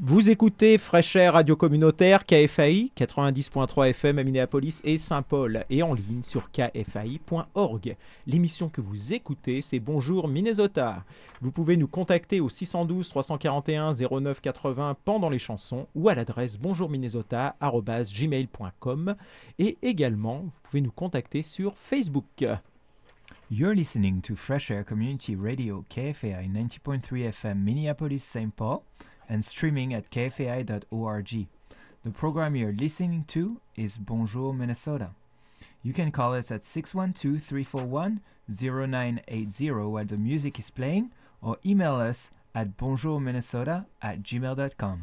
Vous écoutez Fresh Air Radio Communautaire, KFAI, 90.3 FM à Minneapolis et Saint-Paul, et en ligne sur kfai.org. L'émission que vous écoutez, c'est Bonjour Minnesota. Vous pouvez nous contacter au 612 341 09 80 pendant les chansons ou à l'adresse bonjourminnesota@gmail.com, et également, vous pouvez nous contacter sur Facebook. You're listening to Fresh Air Community Radio, KFAI 90.3 FM, Minneapolis, St. Paul, and streaming at kfai.org. The program you're listening to is Bonjour Minnesota. You can call us at 612-341-0980 while the music is playing, or email us at bonjourminnesota@gmail.com.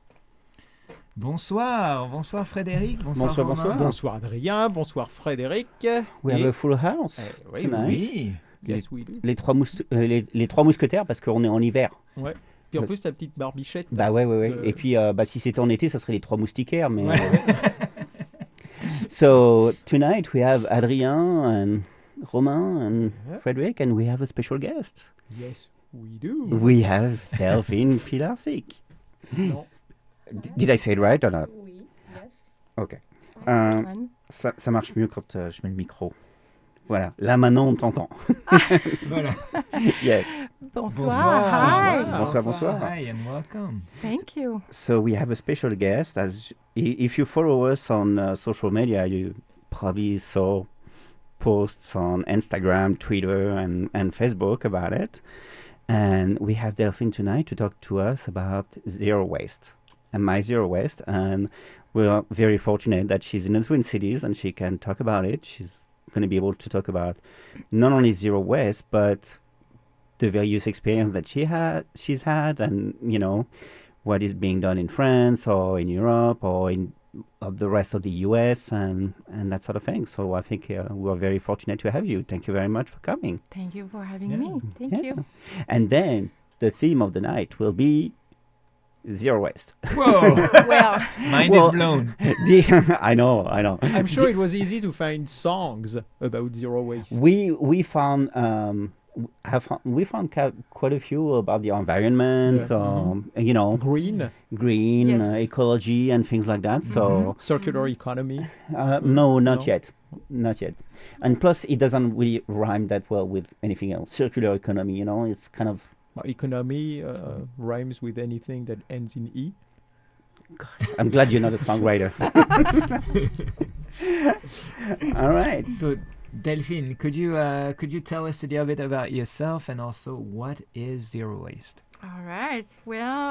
Bonsoir Frédéric, bonsoir Romain. Bonsoir Adrien, bonsoir Frédéric. We have a full house tonight. Oui. Yes, we do. Les trois mousquetaires parce qu'on est en hiver. Ouais. Puis en plus, ta petite barbichette. Bah ouais. Et puis, si c'était en été, ça serait les trois moustiquaires. Mais So, tonight we have Adrien and Romain and Frédéric, and we have a special guest. Yes, we do. We have Delphine Pilarczyk. Non. Did I say it right or not? Oui, yes. Ok. Ça marche mieux quand je mets le micro. Voilà, là maintenant on t'entend. Voilà. Yes. Bonsoir. Hi. Bonsoir. Hi and welcome. Thank you. So we have a special guest. If you follow us on social media, you probably saw posts on Instagram, Twitter, and Facebook about it. And we have Delphine tonight to talk to us about zero waste and my zero waste. And we're very fortunate that she's in the Twin Cities and she can talk about it. She's going to be able to talk about not only zero waste, but the various experience that she's had, and what is being done in France or in Europe or in the rest of the US and that sort of thing. So I think we're very fortunate to have you. Thank you very much for coming. Thank you for having me. Thank you. And then the theme of the night will be zero waste. Whoa! Well, Mind is blown. I know. I'm sure it was easy to find songs about zero waste. We found quite a few about the environment, Yes. green Yes. ecology and things like that. So Circular economy. no, not No? yet. And plus, it doesn't really rhyme that well with anything else. Circular economy, it's kind of. Economy rhymes with anything that ends in E. I'm glad you're not a songwriter. All right. So, Delphine, could you tell us a little bit about yourself and also what is zero waste? all right. Well,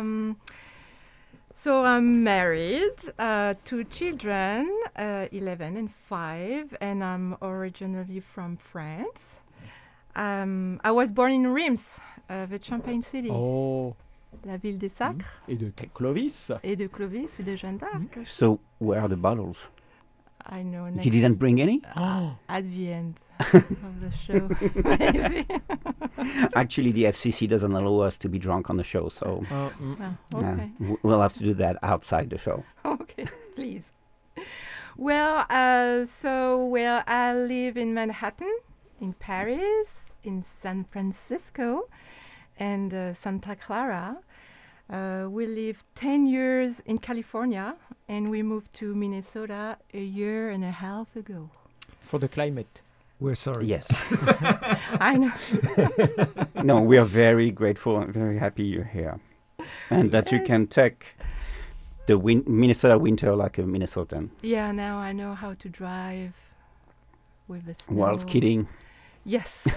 so I'm married, 2 children, 11 and 5, and I'm originally from France. I was born in Reims, the Champagne City, Oh. la ville des Sacres, Et de Clovis. et de Clovis et de Jeanne d'Arc. So, where are the bottles? I know. You didn't bring any? At the end of the show, maybe. Actually, the FCC doesn't allow us to be drunk on the show, so Well, okay. we'll have to do that outside the show. Okay, please. Well, I live in Manhattan, in Paris, in San Francisco, and Santa Clara. We lived 10 years in California, and we moved to Minnesota a year and a half ago. For the climate. We're sorry. Yes. I know. No, we are very grateful and very happy you're here. And that you can take the Minnesota winter like a Minnesotan. Yeah, now I know how to drive with the snow. While skiing Yes,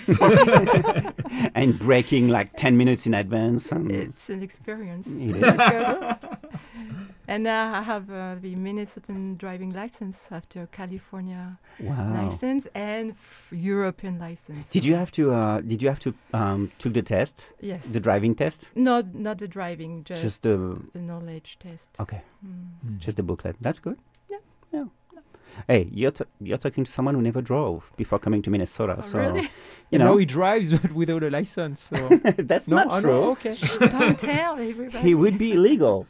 and braking like 10 minutes in advance. And it's an experience. It is. And now I have the Minnesotan driving license after California Wow. license and European license. Did you have to took the test, Yes. the driving test? Not the driving, just the the knowledge test. okay, Mm. just the booklet. That's good. Yeah. Yeah. Hey, you're talking to someone who never drove before coming to Minnesota, Oh, so really? you No, know he drives but without a license. So. that's No, not oh, true. no, okay. Don't tell everybody. He would be illegal.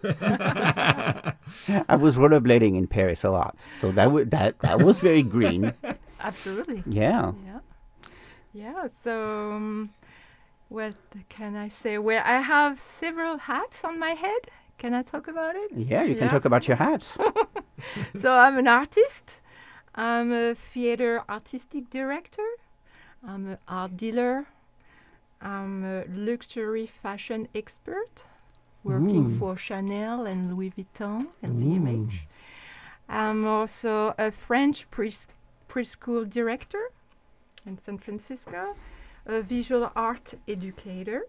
I was rollerblading in Paris a lot, so that was very green. Absolutely. Yeah. Yeah. So What can I say? Well, I have several hats on my head. Can I talk about it? Yeah, you can talk about your hats. So I'm an artist. I'm a theater artistic director. I'm an art dealer. I'm a luxury fashion expert working Ooh. for Chanel and Louis Vuitton, Ooh. LVMH. I'm also a French preschool director in San Francisco, a visual art educator,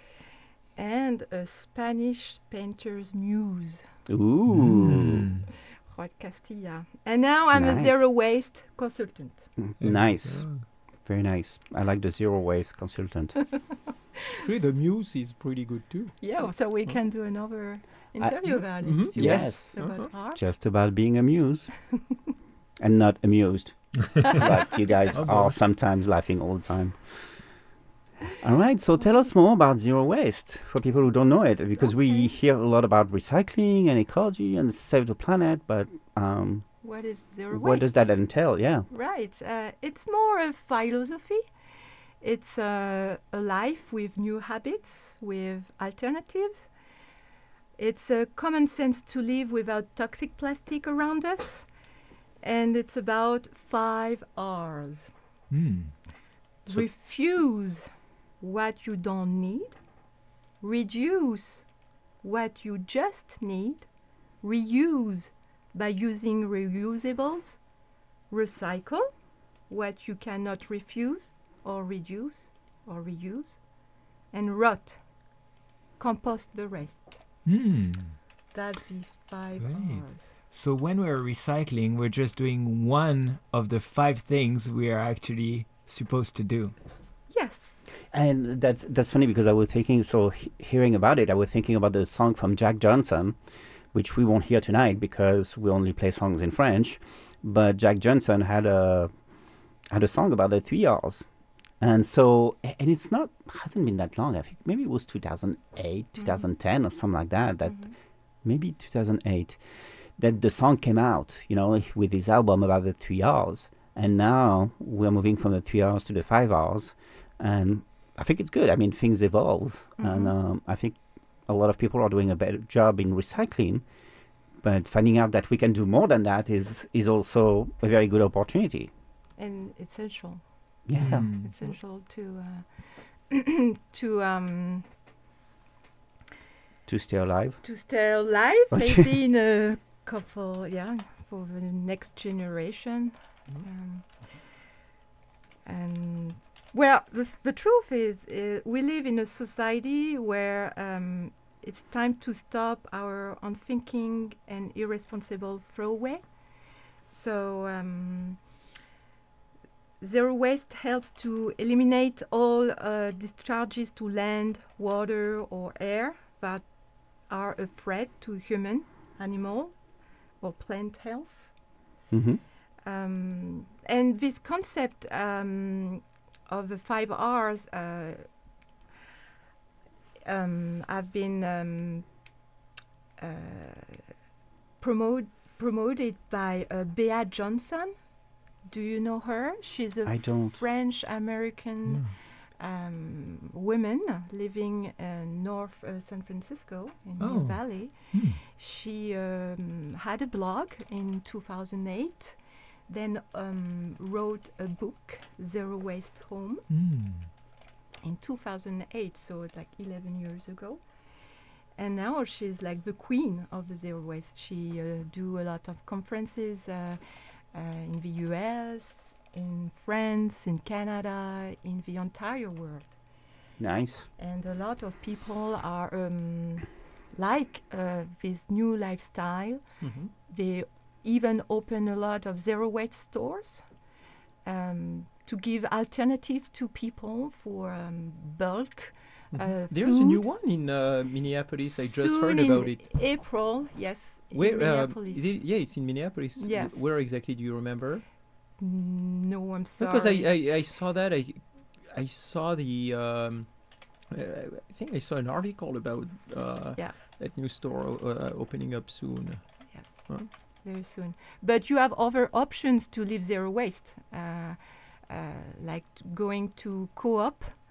and a Spanish painter's muse, Ooh. Juan Castilla. And now I'm a Nice. zero waste consultant. Nice. Very nice. I like the zero waste consultant. Actually, the muse is pretty good too. Yeah, so we can do another interview about it. Mhm. if you Yes. want, about art. Just about being amused. And not amused. Like you guys Oh, are boy. sometimes laughing all the time. All right, so tell us more about zero waste for people who don't know it, because we Okay. hear a lot about recycling and ecology and save the planet, but What is zero what does waste? that entail? Yeah. Right. It's more a philosophy. It's a life with new habits, with alternatives. It's a common sense to live without toxic plastic around us. And it's about 5 R's. So- Refuse what you don't need. Reduce what you just need. Reuse by using reusables. Recycle what you cannot refuse or reduce or reuse. And rot. Compost the rest. That's these 5 Right. R's. So when we're recycling, we're just doing one of the 5 things we are actually supposed to do. Yes. And that's funny because I was thinking, so hearing about it, I was thinking about the song from Jack Johnson, which we won't hear tonight because we only play songs in French. But Jack Johnson had a song about the 3 R's. And so, and it's not, hasn't been that long. I think maybe it was 2008, 2010 or something like that. Maybe 2008, that the song came out, you know, with his album about the 3 R's. And now we're moving from the 3 R's to the 5 R's. And I think it's good. I mean, things evolve. And I think a lot of people are doing a better job in recycling. But finding out that we can do more than that is also a very good opportunity. And essential. Yeah. Essential to To stay alive. to stay alive, Okay. maybe in a couple, for the next generation. And well, the truth is, we live in a society where it's time to stop our unthinking and irresponsible throwaway. So zero waste helps to eliminate all discharges to land, water, or air that are a threat to human, animal, or plant health. Mm-hmm. And this concept of the 5 R's have been promoted by Bea Johnson. Do you know her? She's a I don't. French-American woman living in North San Francisco in Oh. Mill Valley. She had a blog in 2008, then wrote a book, Zero Waste Home, in 2008, so it's like 11 years ago. And now she's like the queen of the zero waste. She do a lot of conferences in the US, in France, in Canada, in the entire world. Nice. And a lot of people are like this new lifestyle. They even open a lot of zero waste stores to give alternative to people for bulk There's a new food. one in Minneapolis. I just Soon heard in about it. April, yes. in Where Minneapolis. is it? Yeah, it's in Minneapolis. Yes. Where exactly do you remember? No, I'm sorry. Because I saw that. I saw the. I think I saw an article about that new store opening up soon. Yes, Huh? very soon. But you have other options to live zero waste, like going to co-op,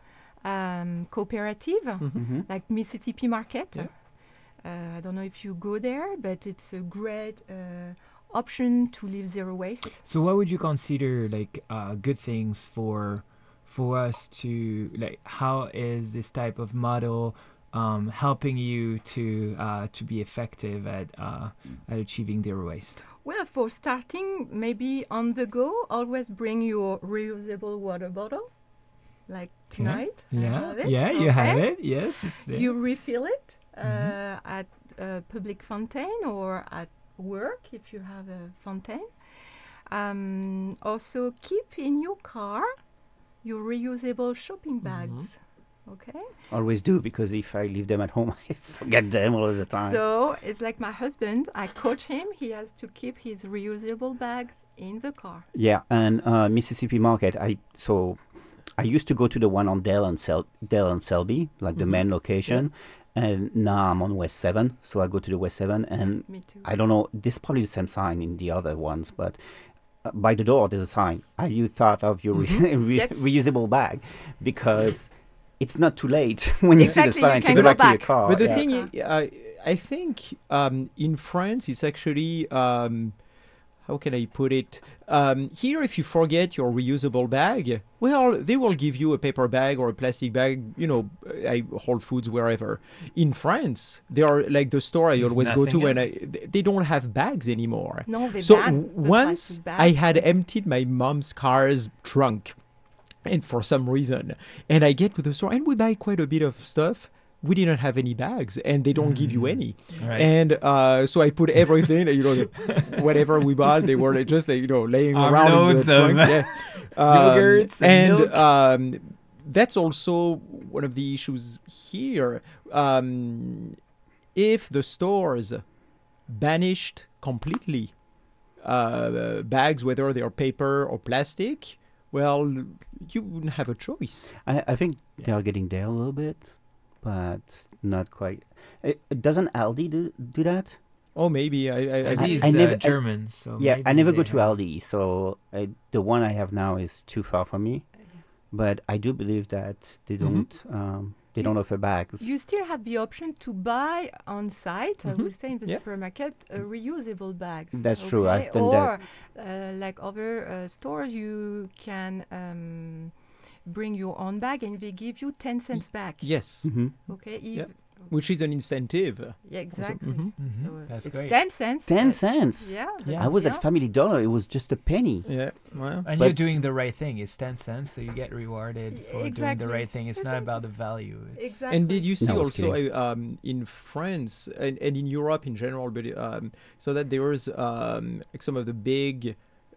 cooperative, Mm-hmm. like Mississippi Market. Yeah. I don't know if you go there, but it's a great option to live zero waste. So what would you consider like good things for us to like? How is this type of model helping you to be effective at achieving zero waste? Well, for starting, maybe on the go, always bring your reusable water bottle. Like tonight, I have it. Yeah, you have okay? it. Yes, it's there. You refill it Mhm. at a public fountain or at work if you have a fountain. Also, keep in your car your reusable shopping bags. Okay. Always do, because if I leave them at home, I forget them all the time. So it's like my husband. I coach him. He has to keep his reusable bags in the car. Yeah, and Mississippi Market. I used to go to the one on Dale and Selby, like the main location, and now I'm on West 7, so I go to the West 7, and Me too. I don't know. This is probably the same sign in the other ones, but by the door there's a sign. Have you thought of your Yes. reusable bag? Because it's not too late when you see the Exactly, you sign to can go go back to your back. car. But the yeah. thing is, I think in France, it's actually, how can I put it? Here, if you forget your reusable bag, well, they will give you a paper bag or a plastic bag, Whole Foods, wherever. In France, they are like the store I There's always go to nothing when else. they don't have bags anymore. No, they So ban the once plastic bag. I had emptied my mom's car's trunk, and for some reason, and I get to the store and we buy quite a bit of stuff, we didn't have any bags, and they don't give you any. Right. And so I put everything, whatever we bought, they were just laying around in Armloads the of trunk. Yeah. yogurts and milk. That's also one of the issues here. If the stores banished completely bags, whether they are paper or plastic, well, you wouldn't have a choice. I think they are getting there a little bit, but not quite. Doesn't Aldi do that? Oh, maybe. These I never- Germans. So Yeah, I maybe never they go to have- Aldi, so the one I have now is too far from me. But I do believe that they don't offer bags. You still have the option to buy on site, I would say in the Yeah. supermarket, reusable bags. That's true, I've done or, that. like other stores, you can bring your own bag and they give you 10 cents back. Yes, Mhm. Okay. Yeah. which is an incentive. Yeah, exactly. Mhm. Mhm. So That's it's great. 10 cents. 10 but- cents. Yeah. Yeah. I was at Family Dollar, it was just a penny. Yeah, well. And But- you're doing the right thing. It's 10 cents, so you get rewarded for doing Exactly. the right thing. It's not Exactly. about the value. It's Exactly. And did you see No, I was also in France and in Europe in general, but so that there was like some of the big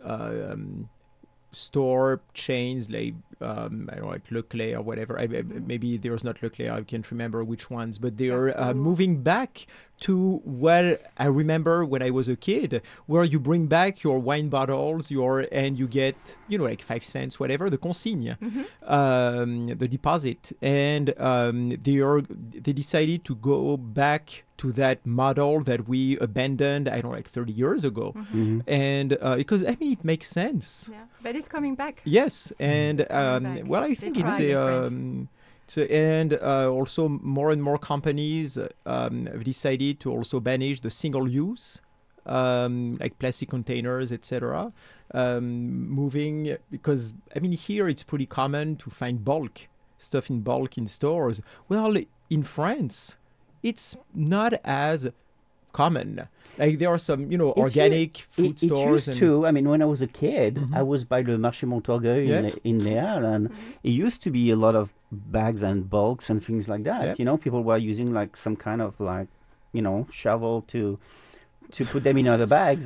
store chains like I don't know, like Leclerc or whatever. Maybe there's not Leclerc. I can't remember which ones, but they are Carrefour. moving back to what I remember when I was a kid, where you bring back your wine bottles, and you get like 5 cents, whatever, the consigne, the deposit, and they decided to go back to that model that we abandoned, I don't know, like 30 years ago, Mhm. and because it makes sense. Yeah. But it's coming back. Yes, and back. well, I They think it's tried in and also more and more companies have decided to also banish the single-use, like plastic containers, etc. Moving because here it's pretty common to find stuff in bulk in stores. Well, in France, it's not as common. Like there are some, organic food It stores. used to. When I was a kid, Mhm. I was by the Marché Montorgueil Yeah. in Léal, and it used to be a lot of bags and bulks and things like that. Yeah. People were using like some kind of shovel to put them in other bags.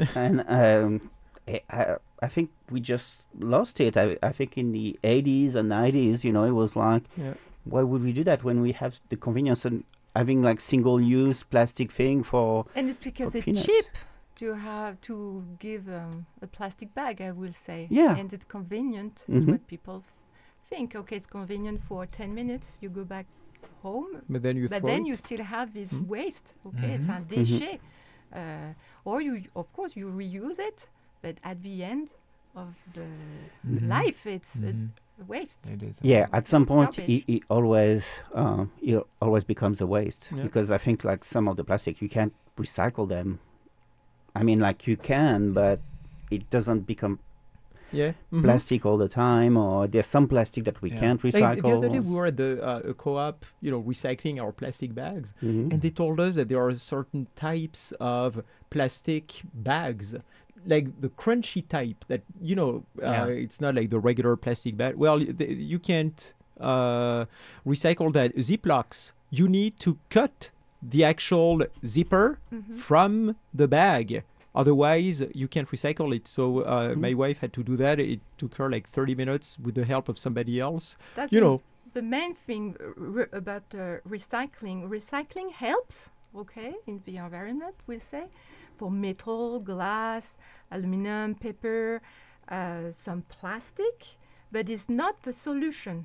I think we just lost it. I think in the 80s and 90s, it was like, Yeah. why would we do that when we have the convenience and having like single-use plastic thing for And it's because for it's peanuts. cheap to have to give a plastic bag, I will say. Yeah. And it's convenient. Is Mhm. what people think. Okay, it's convenient for 10 minutes. You go back home, But then you but throw then it. you still have this Mm. waste. Okay, it's un Mhm. déchet. Or you, of course, you reuse it, but at the end of the Mhm. life, it's Mhm. waste. It is. Yeah, at some point, Garbage. it always becomes a waste, Yeah. because I think like some of the plastic, you can't recycle them. I mean, like you can, but it doesn't become Yeah. Mhm. plastic all the time, or there's some plastic that we Yeah. can't Like, recycle. the other day we were at a co-op, recycling our plastic bags, Mhm. and they told us that there are certain types of plastic bags, like the crunchy type that Yeah. it's not like the regular plastic bag. Well, you can't recycle that. Ziplocs, you need to cut the actual zipper Mhm. from the bag. Otherwise, you can't recycle it. So Mhm. my wife had to do that. It took her like 30 minutes with the help of somebody else. That's You know, the main thing about recycling. Recycling helps, okay, in the environment, we'll say, for metal, glass, aluminum, paper, some plastic, but it's not the solution.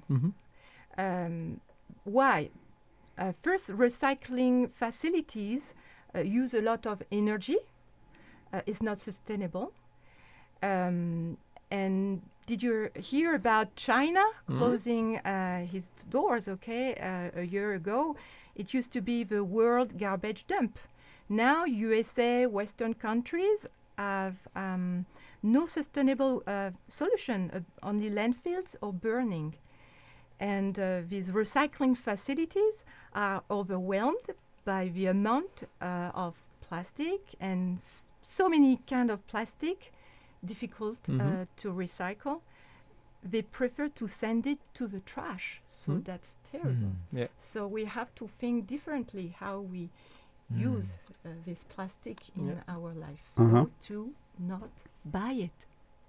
Why? First, recycling facilities use a lot of energy. It's not sustainable. And did you hear about China closing his doors, a year ago? It used to be the world garbage dump. Now, USA, Western countries have no sustainable solution, only landfills or burning. And these recycling facilities are overwhelmed by the amount of plastic and so many kind of plastic, difficult to recycle. They prefer to send it to the trash. So that's terrible. Yeah. So we have to think differently how we use this plastic in our life. Uh-huh. So to not buy it.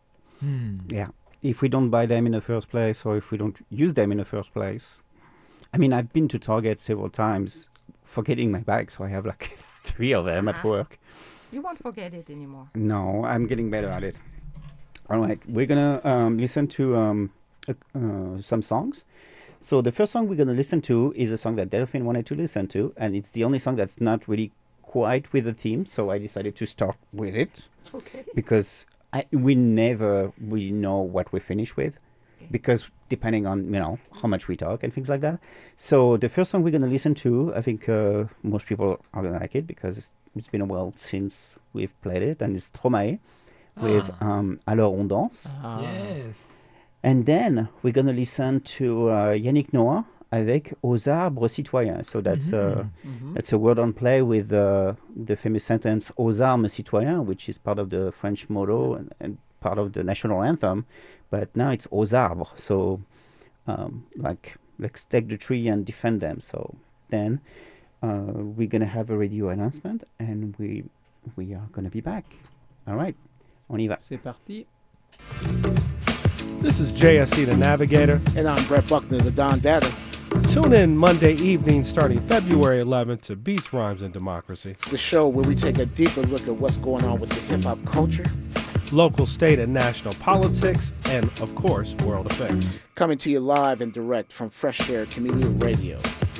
Yeah. If we don't buy them in the first place, or if we don't use them in the first place. I mean, I've been to Target several times forgetting my bag, so I have like 3 of them at work. You won't forget it anymore. No, I'm getting better at it. All right, we're going to listen to some songs. So the first song we're going to listen to is a song that Delphine wanted to listen to, and it's the only song that's not really quite with the theme, so I decided to start with it. Okay. Because we never really know what we finish with, because depending on how much we talk and things like that. So the first song we're going to listen to, I think most people are going to like it, because it's been a while since we've played it, and it's Stromae with Alors on danse. Yes. And then we're going to listen to Yannick Noah avec Aux arbres citoyens. So that's a word on play with the famous sentence Aux armes citoyens, which is part of the French motto and part of the national anthem. But now it's Aux arbres. So like let's take the tree and defend them. So then we're going to have a radio announcement, and we are going to be back. All right, on y va. C'est parti. This is JSC the Navigator. And I'm Brett Buckner, the Don Data. Tune in Monday evening starting February 11th to Beats, Rhymes, and Democracy. The show where we take a deeper look at what's going on with the hip-hop culture. Local, state, and national politics, and, of course, world affairs. Coming to you live and direct from Fresh Air Community Radio.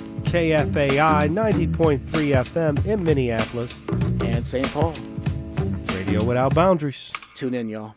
KFAI 90.3 FM in Minneapolis. And St. Paul. Radio without boundaries. Tune in, y'all.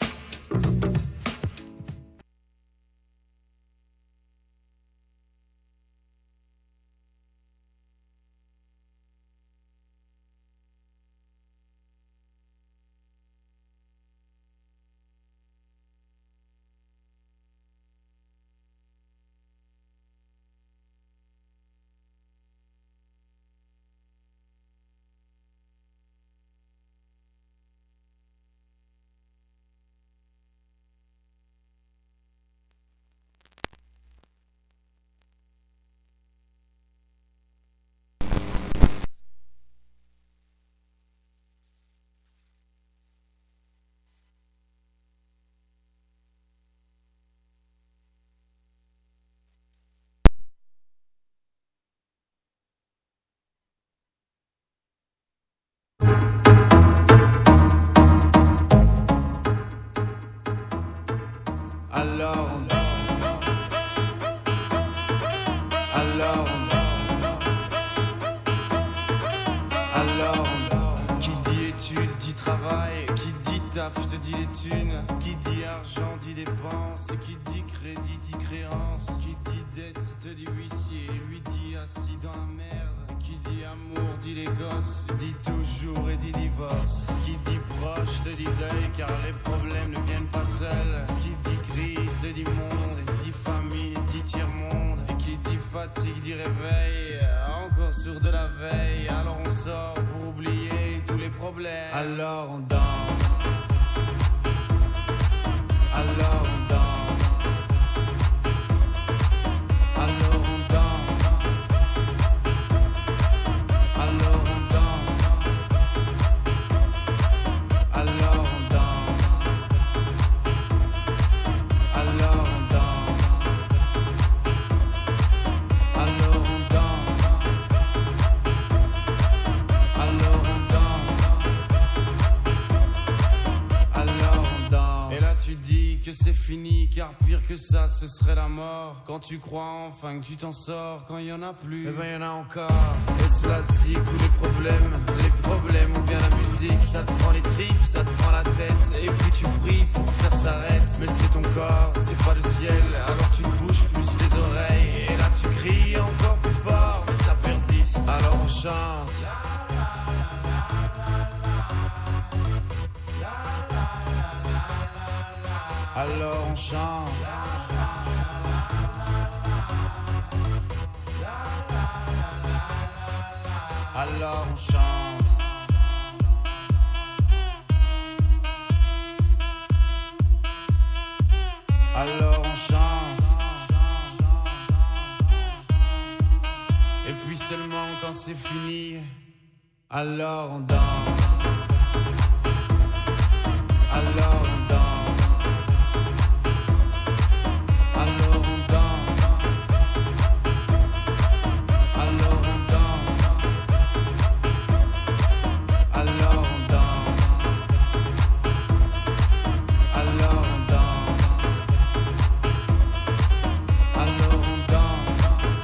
Alors, qui dit études dit travail, qui dit taf te dit les thunes, qui dit argent dit dépenses, qui dit crédit dit créance. Qui dit dette te dit huissier, lui dit assis dans la merde. Qui dit amour dit les gosses, dit toujours et dit divorce. Qui dit proche te dit deuil car les problèmes ne viennent pas seuls. Qui dit crise te dit monde, dit famine dit tiers-monde. Et qui dit fatigue dit réveil, encore sur de la veille. Alors on sort pour oublier tous les problèmes. Alors on danse. Alors on danse. Alors on danse. Alors on danse. Alors on danse. Alors on danse. Alors on danse. Alors on danse. Alors on danse. Et là tu dis que c'est fini, car pire que ça ce serait la mort. Quand tu crois enfin que tu t'en sors, quand y en a plus, eh ben y en a encore. Et cela si tous les problèmes ou bien la musique, ça te prend les tripes, ça te prend la tête. Et puis tu pries pour que ça s'arrête, mais c'est ton corps, c'est pas le ciel. Alors tu te bouges plus les oreilles, et là tu cries encore plus fort, mais ça persiste. Alors on chante. Alors on chante. Alors on chante. Alors on chante. Et puis seulement quand c'est fini, alors on danse. Alors on danse. Alors on danse. Alors on danse. Alors on danse. Alors on danse. Alors on danse.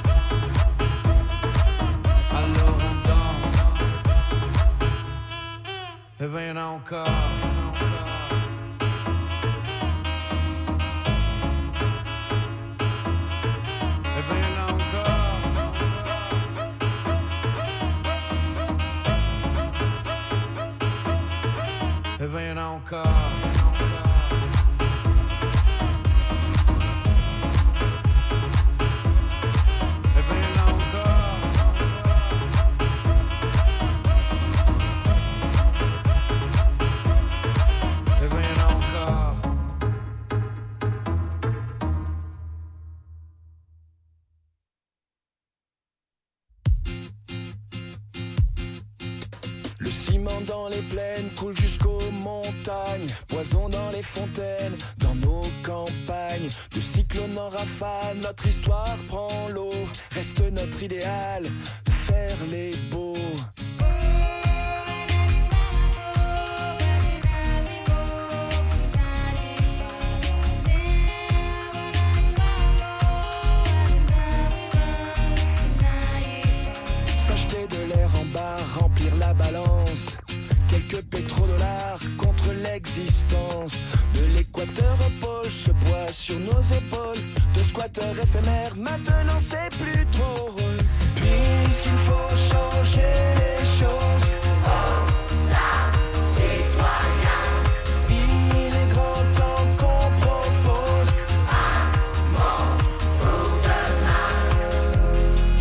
Alors on danse. Eh ben y'en a encore. Eh ben y'en a encore. Eh ben y'en a encore. Eh ben y'en a encore. Le ciment dans les plaines coule jusqu'aux montagnes, poison dans les fontaines, dans nos campagnes. De cyclone en rafale, notre histoire prend l'eau. Reste notre idéal, faire les beaux. S'acheter de l'air en bar, remplir la balance. Quelques pétrodollars contre l'existence. De l'équateur au pôle, ce poids sur nos épaules. De squatteurs éphémères, maintenant c'est plus drôle. Puisqu'il faut changer les choses. Oh, ça, citoyen. Il est grand temps qu'on propose un monde pour demain.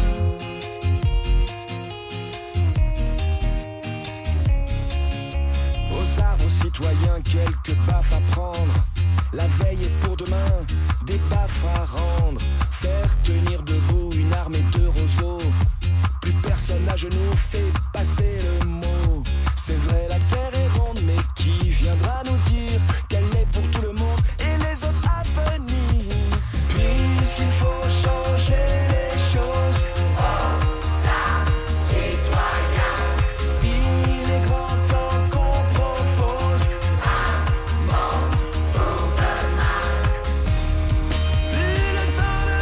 Aux arbres, aux citoyens, quelques baffes à prendre. La veille est pour demain, des baffes à rendre. Faire tenir debout une armée de roseaux. Plus personne à genoux fait passer le mot. C'est vrai, la terre est ronde, mais qui viendra nous dire qu'elle est pour tout le monde et les autres à venir? Puisqu'il faut changer les choses. Oh, ça, citoyen. Il est grand temps qu'on propose un monde pour demain. Plus le temps de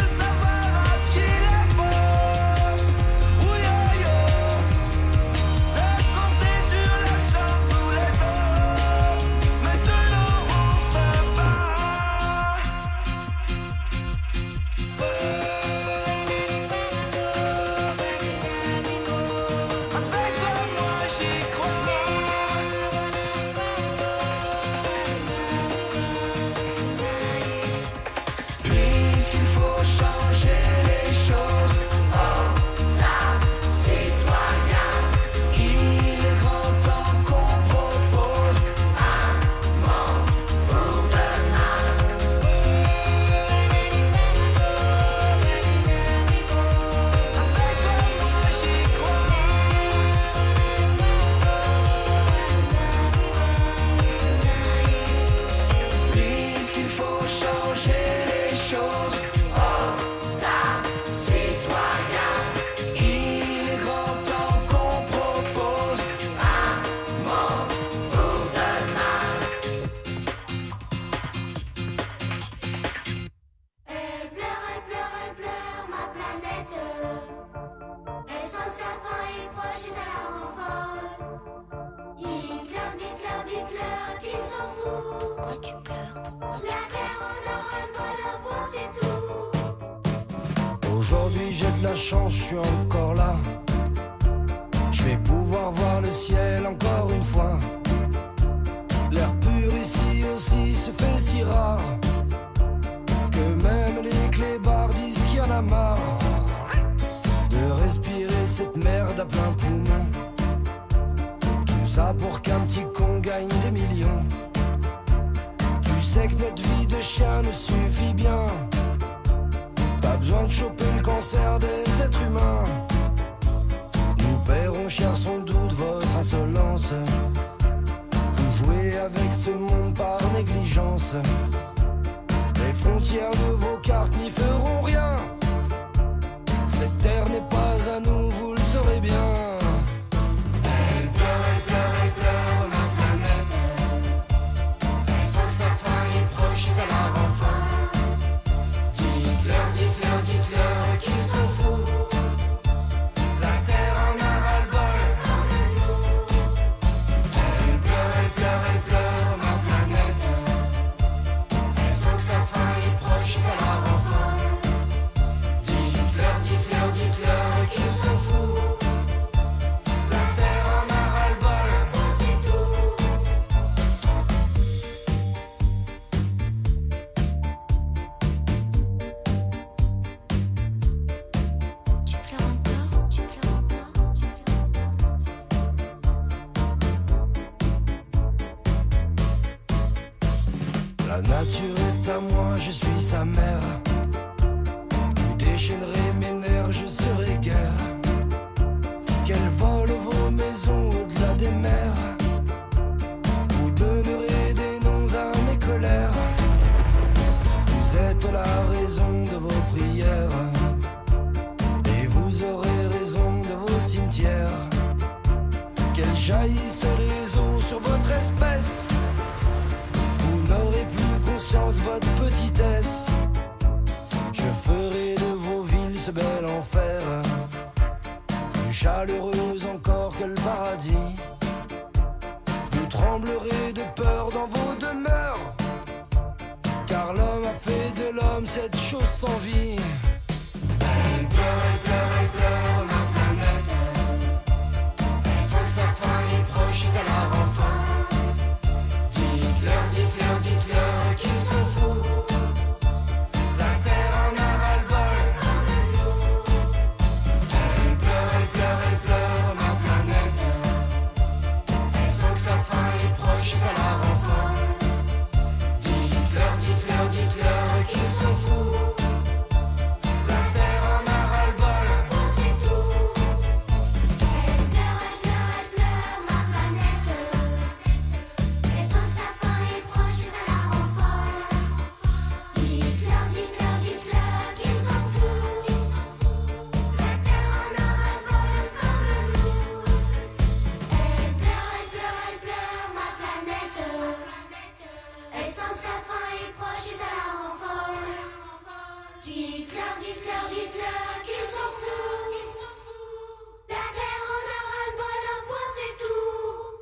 planète. Elle sent que sa fin est proche et ça la rend folle. Dites-leur qu'ils s'en foutent. Pourquoi tu pleures? Pourquoi tu La terre en aura le bonheur pour c'est tout. Aujourd'hui j'ai de la chance, je suis encore là. Je vais pouvoir voir le ciel encore une fois. L'air pur ici aussi se fait si rare que même les clébards disent qu'il y en a marre de respirer cette merde à plein poumon. Tout ça pour qu'un petit con gagne des millions. Tu sais que notre vie de chien ne suffit bien. Pas besoin de choper le cancer des êtres humains. Nous paierons cher sans doute votre insolence. Vous jouez avec ce monde par négligence. Les frontières de vos cartes n'y feront rien. Cette terre n'est pas à nous, vous le saurez bien. Elle pleure, ma planète. Elle sent que sa fin est proche et ça la rend folle. Dites-leur qu'ils s'en foutent. La terre en a ras-le-bol comme nous. Elle pleure, ma planète. Elle sent que sa fin est proche et ça la rend folle. Dites-leur qu'ils s'en foutent. La terre en a ras-le-bol, c'est tout. Tu pleures encore? Tu pleures encore? Tu pleures encore? La nature est à moi, je suis sa mère. Vous déchaînerez mes nerfs, je serai guère. Qu'elle vole vos maisons au-delà des mers. Vous donnerez des noms à mes colères. Vous êtes la raison de vos prières. Et vous aurez raison de vos cimetières. Qu'elles jaillissent les eaux sur votre espèce. Vous n'aurez plus conscience de votre petitesse. Je ferai de vos villes ce bel enfer, plus chaleureuse encore que le paradis. Vous tremblerez de peur dans vos demeures, car l'homme a fait de l'homme cette chose sans vie. Elle pleure, ma planète. Elle sent que sa fin est proche et ça la rend folle. Dites-leur qu'ils s'en foutent. La terre en a ras-le-bol comme nous. Elle pleure, ma planète. Elle sent que sa fin est proche et ça la rend folle. Dites-leur qu'ils s'en foutent. La terre en a ras-le-bol, c'est tout. Elle pleure, ma planète. Elle sent que sa fin est proche et ça la rend folle. Dites-leur qu'ils s'en foutent. La terre en a ras-le-bol comme nous. Elle pleure, ma planète. Elle sent que sa fin est proche et ça la rend folle. Dites-leur qu'ils s'en foutent. La terre en a ras-le-bol, un point c'est tout.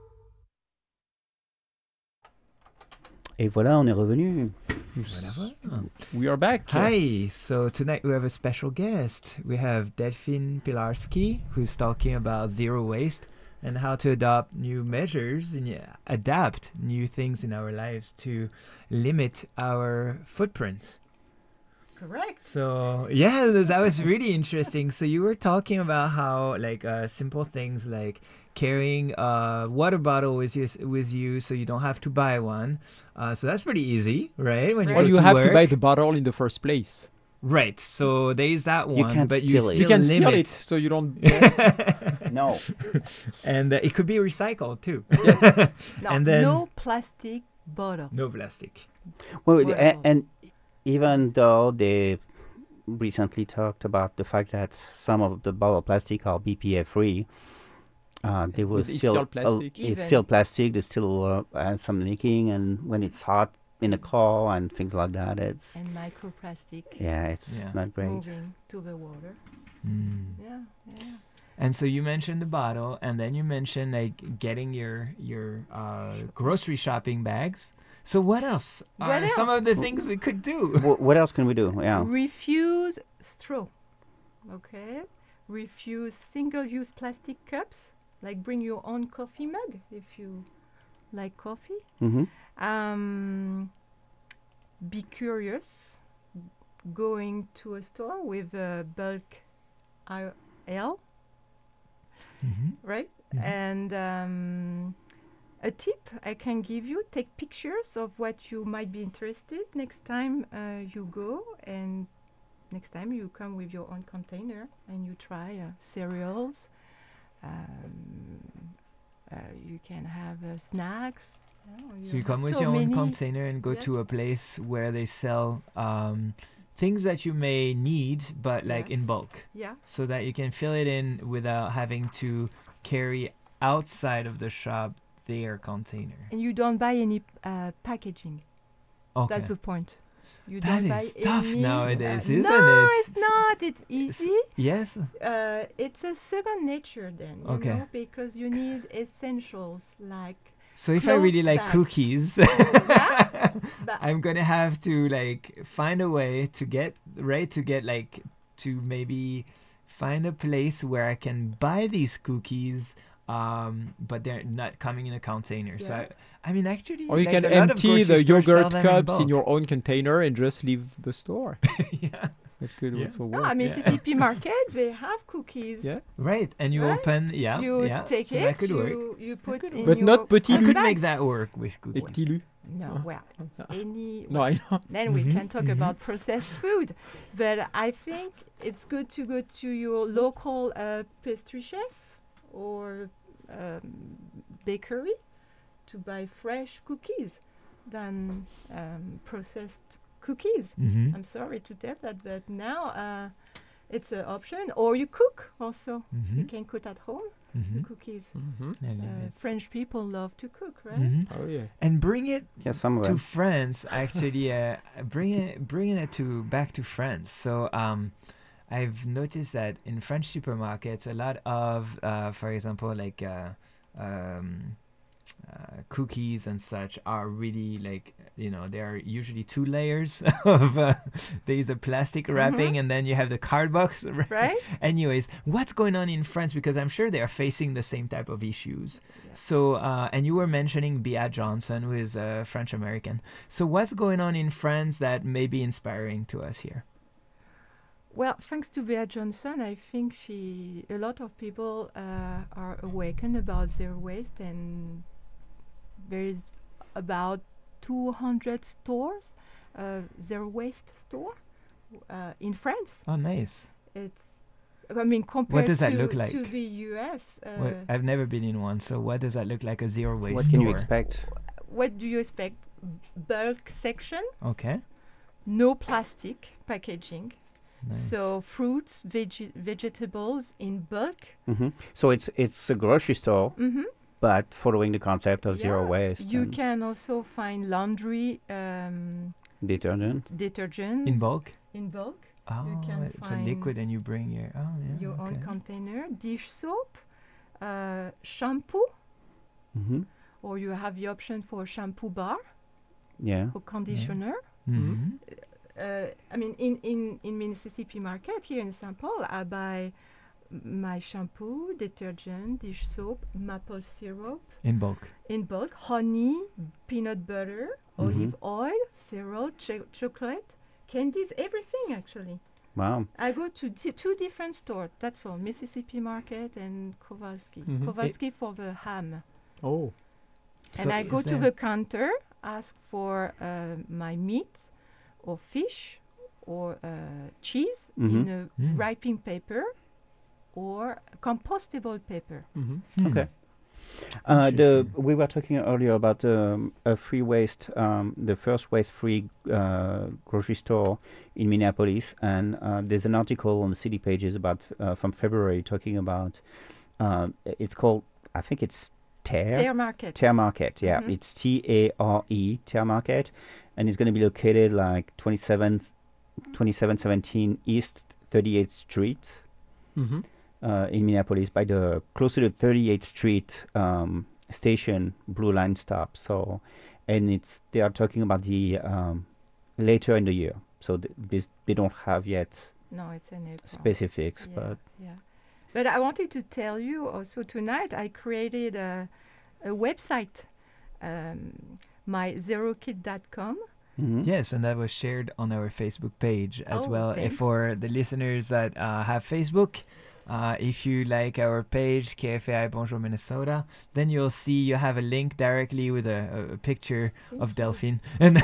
Et voilà, on est revenu. We are back. Hi, so tonight we have a special guest. We have Delphine Pilarski, who's talking about zero waste and how to adopt new measures and adapt new things in our lives to limit our footprint. Correct. So yeah, that was really interesting. So you were talking about how like simple things like carrying a water bottle with you so you don't have to buy one. So that's pretty easy, right? When you Well, go you to have work. to buy the bottle in the first place. Right, so there is that one, You can't but steal it. You can steal limit. it, so you don't. No. And it could be recycled too. No, And then- no plastic bottle. No plastic. Well, Whatever. and even though they recently talked about the fact that some of the bottle plastic are BPA free, they will But it's still plastic. it's Even. still plastic. There's still some leaking, and when it's hot in the car and things like that. It's And microplastic it's Yeah. not great. moving to the water. Mm. Yeah, yeah. And so you mentioned the bottle, and then you mentioned like getting your grocery shopping bags. So what else What are some else? of the things we could do? What else can we do? Yeah. Refuse straw. Okay. Refuse single-use plastic cups. Like bring your own coffee mug if you like coffee. Mm-hmm. Be curious. Going to a store with a bulk aisle, right? Mhm. And a tip I can give you: take pictures of what you might be interested next time you go, and next time you come with your own container and you try cereals. You can have snacks. So you have come with so your own many- container and go Yes. to a place where they sell things that you may need, but like Yes. in bulk, Yeah. so that you can fill it in without having to carry outside of the shop their container. And you don't buy any packaging. Okay. That's the point. You That don't buy is tough any, nowadays, isn't no, it? it's not. It's easy. Yes. It's a second nature then, you Okay. know, because you need essentials like So if I really clothes like bag. cookies, Yeah, but- I'm gonna have to like find a way to get like to maybe find a place where I can buy these cookies, but they're not coming in a container. So Yeah. I mean, actually, Or you like can a lot of empty grocery the stores sell yogurt them cups in bulk. your own container and just leave the store. Yeah. That could Yeah. also no, work. I mean, Mississippi Market, they have cookies. Yeah. Right, and you Right? open, yeah, You yeah. take so it, that could work. you put could in work. But your not petit I lu. could bags. make that work with Et cookies. petit lu. No, well, any. No, I know. Then we Mhm, can talk mhm. about processed food. But I think it's good to go to your local pastry chef or bakery to buy fresh cookies than processed cookies. Mm-hmm. I'm sorry to tell that, but now it's an option. Or you cook also. Mm-hmm. You can cook at home Mm-hmm. cookies. Mm-hmm. French people love to cook, right? Mm-hmm. Oh yeah. And bring it Yeah, some of to them. France. Actually, bringing it back to France. So I've noticed that in French supermarkets, a lot of, for example, like cookies and such are really like, there are usually 2 layers of there's a plastic wrapping and then you have the cardbox wrapping. Right? Anyways, what's going on in France? Because I'm sure they are facing the same type of issues. Yeah. So, and you were mentioning Bea Johnson, who is French American. So what's going on in France that may be inspiring to us here? Well, thanks to Bea Johnson, I think a lot of people are awakened about their waste, and there is about 200 stores, zero waste store in France. Oh, nice. I mean, compared does that to, look like? to the US, I've never been in one. So what does that look like? A zero waste What store? can you expect? what do you expect? Bulk section, Okay. no plastic packaging. Nice. So fruits, vegetables in bulk. Hmm. So it's a grocery store, Mm-hmm. but following the concept of zero Yeah, waste You and can also find laundry detergent. detergent in bulk? in bulk. Oh, can it's a liquid and you bring your... Oh, yeah. Your own okay. container, dish soap, shampoo, Hmm. or you have the option for a shampoo bar Yeah. or conditioner. Mhm. I mean, in Mississippi Market here in St. Paul, I buy my shampoo, detergent, dish soap, maple syrup In bulk. in bulk, honey, peanut butter, olive oil, cereal, chocolate, candies, everything actually. Wow. I go to 2 different stores, that's all, Mississippi Market and Kowalski. Mhm. Kowalski for the ham. Oh. And So I go is to there- the counter, ask for my meat or fish or cheese in a Mm. wrapping paper or compostable paper. Mm-hmm. Hmm. Okay. Interesting. We were talking earlier about a free waste, the first waste-free grocery store in Minneapolis, and there's an article on the city pages about from February talking about. It's called, I think it's Tare Market. Tare Market, yeah. Mhm. It's Tare, Tare Market. And it's going to be located like 2717 East 38th Street Mm-hmm. in Minneapolis, by the closer to 38th Street station, Blue Line stop. So, and they are talking about the later in the year. So they don't have yet No, it's in April. specifics, Yeah, but yeah. But I wanted to tell you also tonight I created a website, myzerokit.com. mhm. Yes, and that was shared on our Facebook page as Oh, well. thanks. For the listeners that have Facebook, if you like our page, KFAI Bonjour Minnesota, then you'll see you have a link directly with a picture of Delphine. And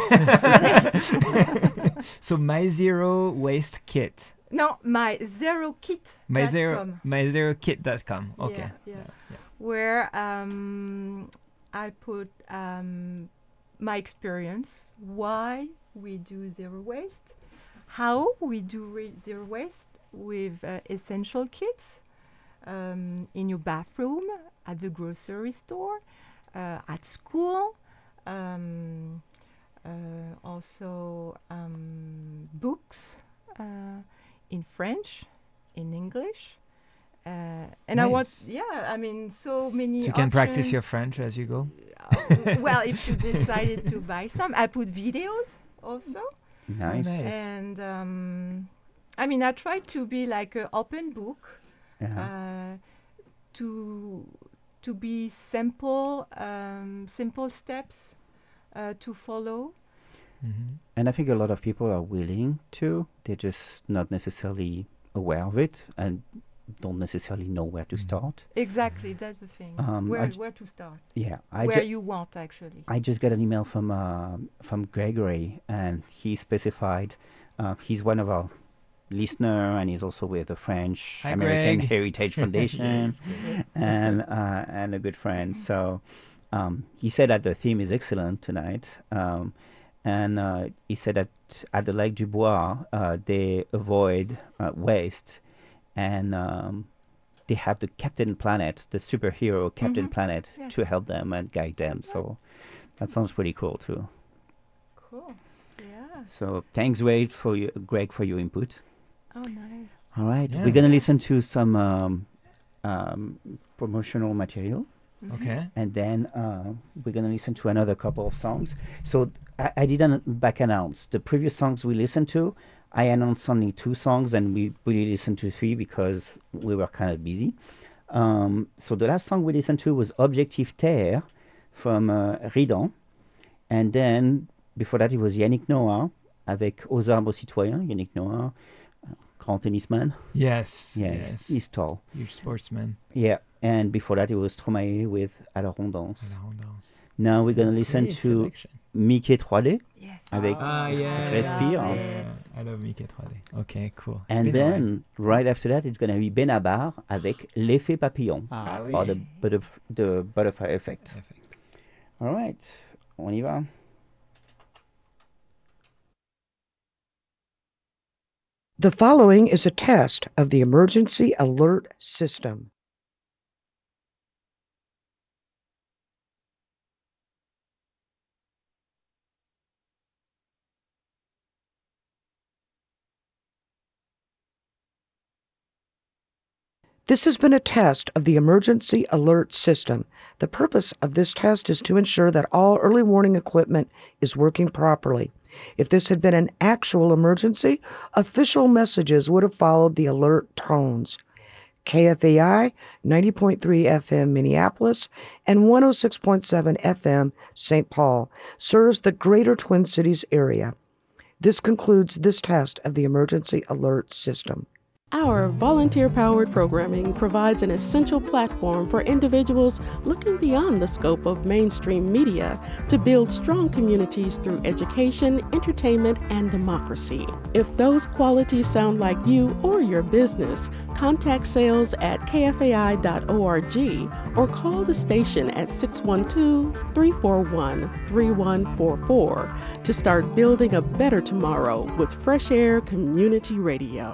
so My Zero Waste Kit. No, myzerokit.com. MyZeroKit.com. Okay. Yeah. Where I put my experience, why we do zero waste, how we do zero waste with essential kits in your bathroom, at the grocery store, at school, also books in French, in English. And I want, Nice. I mean, so many So you can practice your options. French as you go. Well, if you decided to buy some, I put videos also. Nice. Nice. And I mean, I try to be like an open book, Yeah. to be simple steps to follow. Mm-hmm. And I think a lot of people are willing to. They're just not necessarily aware of it and don't necessarily know where to Mhm. start. Exactly, that's the thing. I j- Where to start? Yeah, Where you want, actually. I just got an email from Gregory, and he specified he's one of our listener, and he's also with the French Hi, American Greg. Heritage Foundation, and a good friend. So he said that the theme is excellent tonight, and he said that at the Lake du Bois they avoid waste, and they have the Captain Planet, the superhero Captain Mhm. Planet, Yes. to help them and guide them. So that sounds pretty cool too. Cool. Yeah. So thanks, Greg, for your input. Oh, nice. All right, Yeah. we're gonna listen to some promotional material, Mhm. Okay. and then we're gonna listen to another couple of songs. So I didn't back announce the previous songs we listened to. I announced only 2 songs, and we listened to 3 because we were kind of busy. So the last song we listened to was Objectif Terre from Ridan. And then before that, it was Yannick Noah avec Aux Arbres Citoyens. Yannick Noah, grand tennisman. Yes. Yes, he's tall. You're sportsman. Yeah. And before that, it was Stromae with Alors on danse. Alors, on danse. Now we're going to listen Great to selection. Mickey 3D. Yes. Avec Respire. I love Mickey 3D. Okay, cool. It's And been a while. then right after that, it's going to be Benabar avec L'Effet Papillon. Ah, Or the butterfly effect. Perfect. All right. On y va. The following is a test of the emergency alert system. This has been a test of the emergency alert system. The purpose of this test is to ensure that all early warning equipment is working properly. If this had been an actual emergency, official messages would have followed the alert tones. KFAI 90.3 FM Minneapolis and 106.7 FM St. Paul serves the greater Twin Cities area. This concludes this test of the emergency alert system. Our volunteer-powered programming provides an essential platform for individuals looking beyond the scope of mainstream media to build strong communities through education, entertainment, and democracy. If those qualities sound like you or your business, contact sales at kfai.org or call the station at 612-341-3144 to start building a better tomorrow with Fresh Air Community Radio.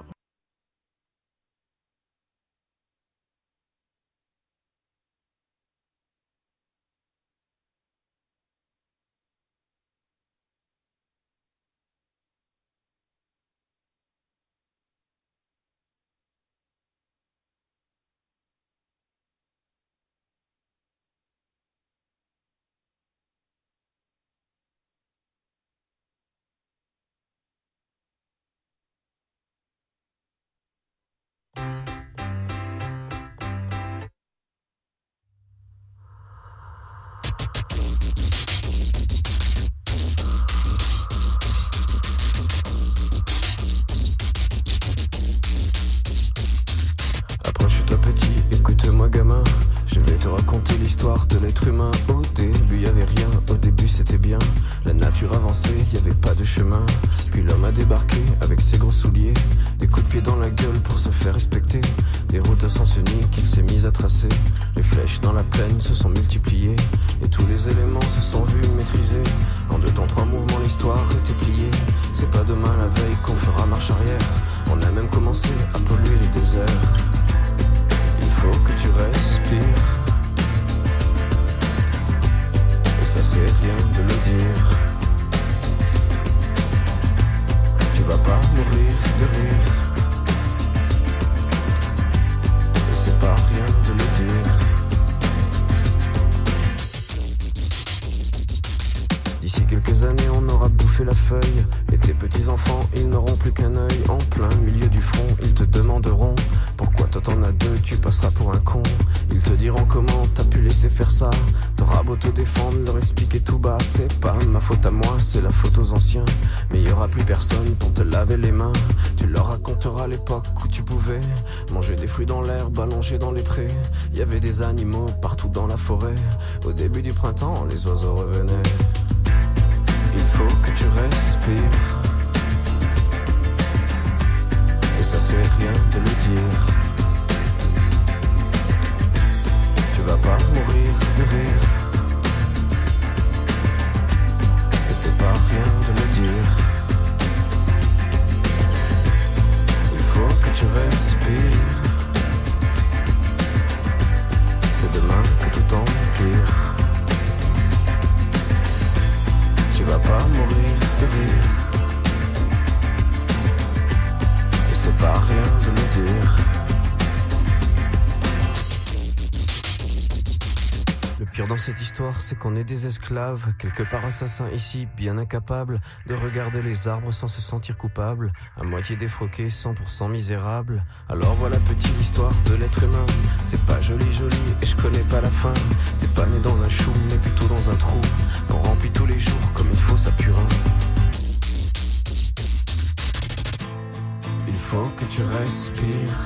Écoute-moi gamin, je vais te raconter l'histoire de l'être humain. Au début y'avait rien, au début c'était bien. La nature avançait, y'avait pas de chemin. Puis l'homme a débarqué avec ses gros souliers, des coups de pied dans la gueule pour se faire respecter. Des routes à sens unique qu'il s'est mis à tracer. Les flèches dans la plaine se sont multipliées, et tous les éléments se sont vus maîtrisés. En 2 temps 3 mouvements l'histoire était pliée. C'est pas demain la veille qu'on fera marche arrière. On a même commencé à polluer les déserts. Il faut que tu respires, et ça c'est rien de le dire. Tu vas pas mourir de rire, et c'est pas rien de le dire. D'ici quelques années on aura bouffé la feuille, et tes petits enfants ils n'auront plus qu'un œil. En plein milieu du front ils te demanderont pourquoi toi t'en as 2, tu passeras pour un con. Ils te diront comment t'as pu laisser faire ça. T'auras beau te défendre, leur expliquer tout bas. C'est pas ma faute à moi, c'est la faute aux anciens. Mais y aura plus personne pour te laver les mains. Tu leur raconteras l'époque où tu pouvais manger des fruits dans l'herbe, allongés dans les prés. Y avait des animaux partout dans la forêt. Au début du printemps, les oiseaux revenaient. Il faut que tu respires, et ça c'est rien de le dire. Tu vas pas mourir de rire, et c'est pas rien de le dire. Il faut que tu respires, c'est demain que tout empire. Tu vas pas mourir de rire, et c'est pas rien de le dire. Le pire dans cette histoire, c'est qu'on est des esclaves, quelque part assassins ici, bien incapables de regarder les arbres sans se sentir coupables, à moitié défroqués, 100% misérables. Alors voilà petite histoire de l'être humain, c'est pas joli et je connais pas la fin. T'es pas né dans un chou, mais plutôt dans un trou, qu'on remplit tous les jours comme il faut sa purin. Il faut que tu respires,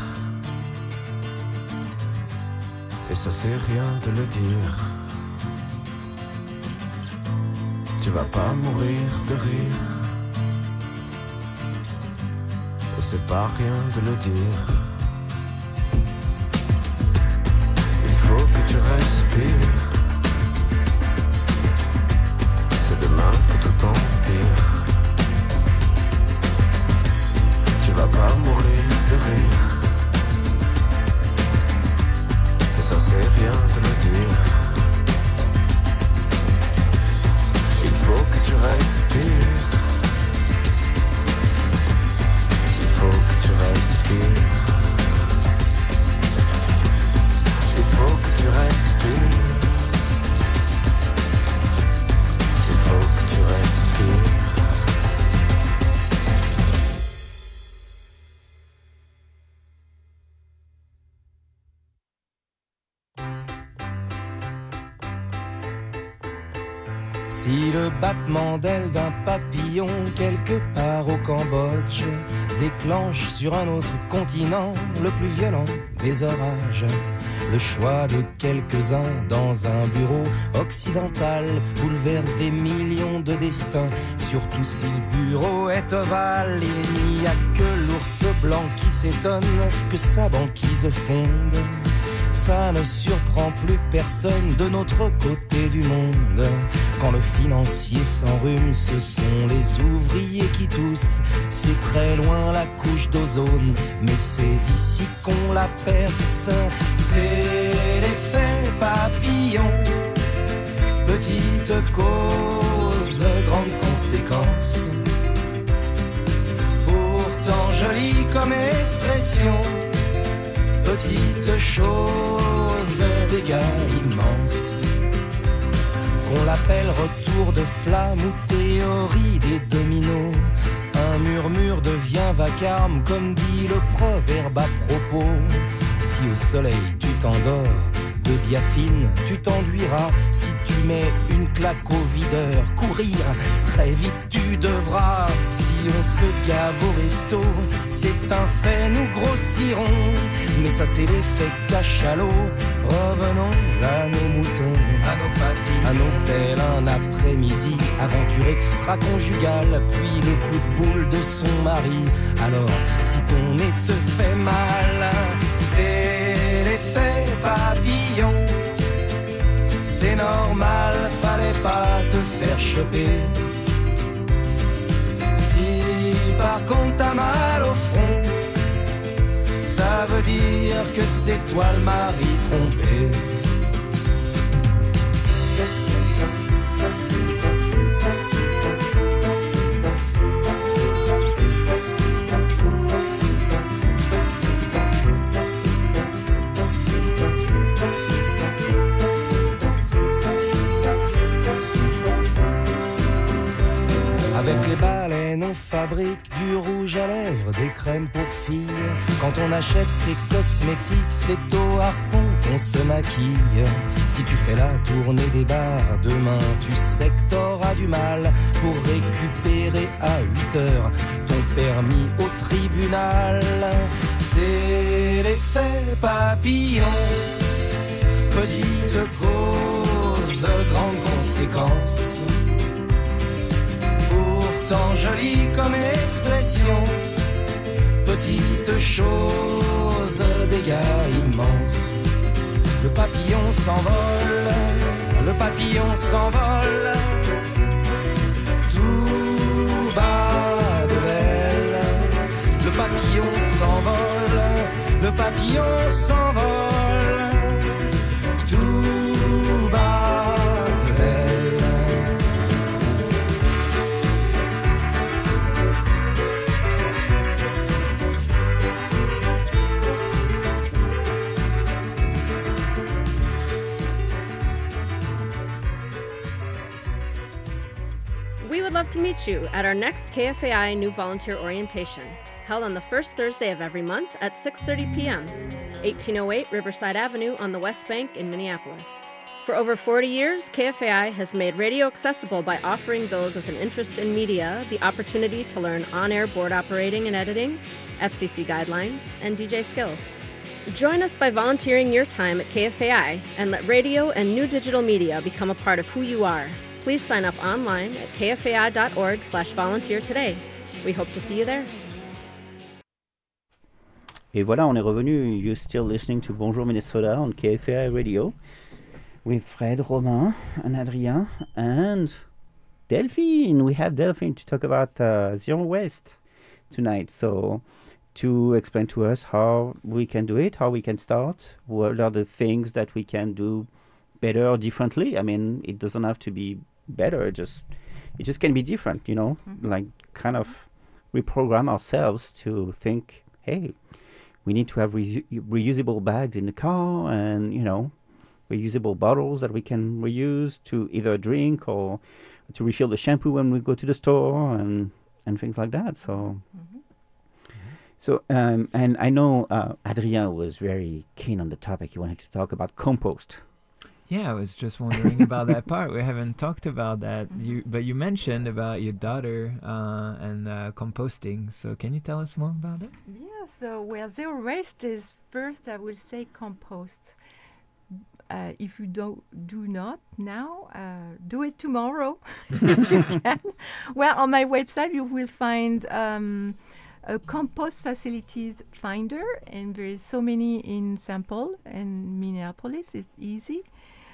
et ça c'est rien de le dire. Tu vas pas mourir de rire, et c'est pas rien de le dire. Il faut que tu respires, c'est demain que tout empire. Tu vas pas mourir de rire, et ça c'est rien de le dire. Il faut que tu respires, il faut que tu respires, il faut que tu respires, il faut que tu respires. Si le battement d'aile d'un papillon quelque part au Cambodge déclenche sur un autre continent le plus violent des orages, le choix de quelques-uns dans un bureau occidental bouleverse des millions de destins, surtout si le bureau est ovale. Il n'y a que l'ours blanc qui s'étonne que sa banquise fonde. Ça ne surprend plus personne de notre côté du monde. Quand le financier s'enrhume, ce sont les ouvriers qui toussent. C'est très loin la couche d'ozone, mais c'est d'ici qu'on la perce. C'est l'effet papillon, petite cause, grande conséquence. Pourtant jolie comme expression, petite chose, dégâts immenses. Qu'on l'appelle retour de flamme ou théorie des dominos, un murmure devient vacarme, comme dit le proverbe à propos. Si au soleil tu t'endors, de biafine tu t'enduiras. Si tu mets une claque au videur, courir très vite tu devras. Si on se gave au resto, c'est un fait, nous grossirons. Mais ça c'est l'effet cachalot, Revenons à nos moutons, à nos papilles, un hôtel, un après-midi, aventure extra-conjugale, puis le coup de boule de son mari. Alors, si ton nez te fait mal, c'est l'effet papillon. C'est normal, fallait pas te faire choper. Si par contre t'as mal au front, ça veut dire que c'est toi le mari trompé. Avec les baleines, on fabrique du rouge à lèvres, des crèmes pour filles. Quand on achète ses cosmétiques, c'est au harpon qu'on se maquille. Si tu fais la tournée des bars demain, tu sais que t'auras du mal pour récupérer à 8 heures ton permis au tribunal. C'est l'effet papillon. Petite cause, grande conséquence. Pourtant jolie comme expression, petite chose, dégâts immenses. Le papillon s'envole, le papillon s'envole, tout bas de l'aile. Le papillon s'envole, le papillon s'envole, tout bas de l'aile. We would love to meet you at our next KFAI New Volunteer Orientation, held on the first Thursday of every month at 6:30 p.m., 1808 Riverside Avenue on the West Bank in Minneapolis. For over 40 years, KFAI has made radio accessible by offering those with an interest in media the opportunity to learn on-air board operating and editing, FCC guidelines, and DJ skills. Join us by volunteering your time at KFAI and let radio and new digital media become a part of who you are. Please sign up online at kfai.org/volunteer today. We hope to see you there. Et voilà, on est revenu. You're still listening to Bonjour Minnesota on KFAI Radio with Fred, Romain, and Adrien, and Delphine. We have Delphine to talk about zero waste tonight. So, to explain to us how we can do it, how we can start, what are the things that we can do better or differently. I mean, it doesn't have to be better, it just can be different, you know, like kind of reprogram ourselves to think, hey, we need to have reusable bags in the car, and, you know, reusable bottles that we can reuse to either drink or to refill the shampoo when we go to the store, and things like that. So and I know Adrien was very keen on the topic. He wanted to talk about compost. Yeah, I was just wondering about that part. We haven't talked about that. But you mentioned about your daughter and composting. So can you tell us more about it? Yeah, so zero waste is first, I will say, compost. If you do not now, do it tomorrow if you can. Well, on my website you will find a compost facilities finder, and there is so many in St. Paul and Minneapolis. It's easy.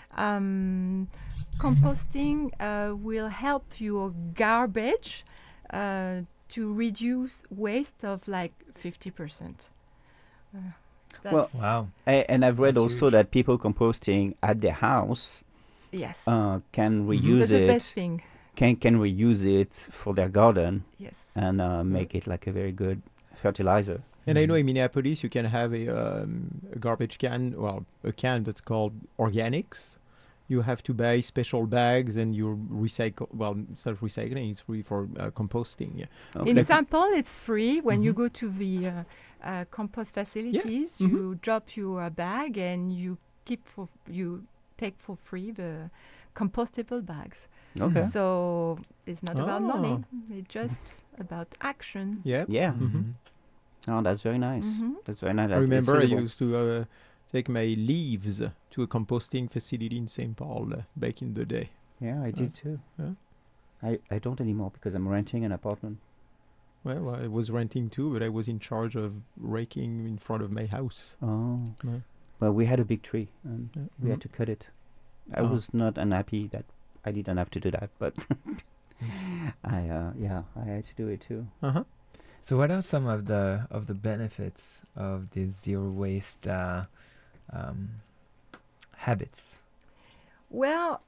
Composting will help your garbage to reduce waste of like 50%. Well, wow. And I've read That's also huge. that people composting at their house Yes. can reuse That's it. the best thing. Can reuse it for their garden. Yes. And make it like a very good fertilizer. And I know in Minneapolis you can have a garbage can, well, a can that's called organics. You have to buy special bags and you recycle, well, self-recycling is free for composting. Okay. In St. Paul, it's free. When you go to the compost facilities, Mhm. you drop your bag and you take for free the compostable bags. Okay. So it's not about money. Oh. It's just about action. Yeah. Yeah. Mhm. Oh, that's very nice. Mhm. That's very nice. I That's remember I feasible. used to take my leaves to a composting facility in St. Paul back in the day. Yeah, I did too. Yeah. I don't anymore because I'm renting an apartment. Well, I was renting too, but I was in charge of raking in front of my house. Oh. Yeah. Well, we had a big tree and we had Mhm. to cut it. I Oh. was not unhappy that I didn't have to do that, but I had to do it too. Uh-huh. So, what are some of the benefits of these zero waste habits? Well,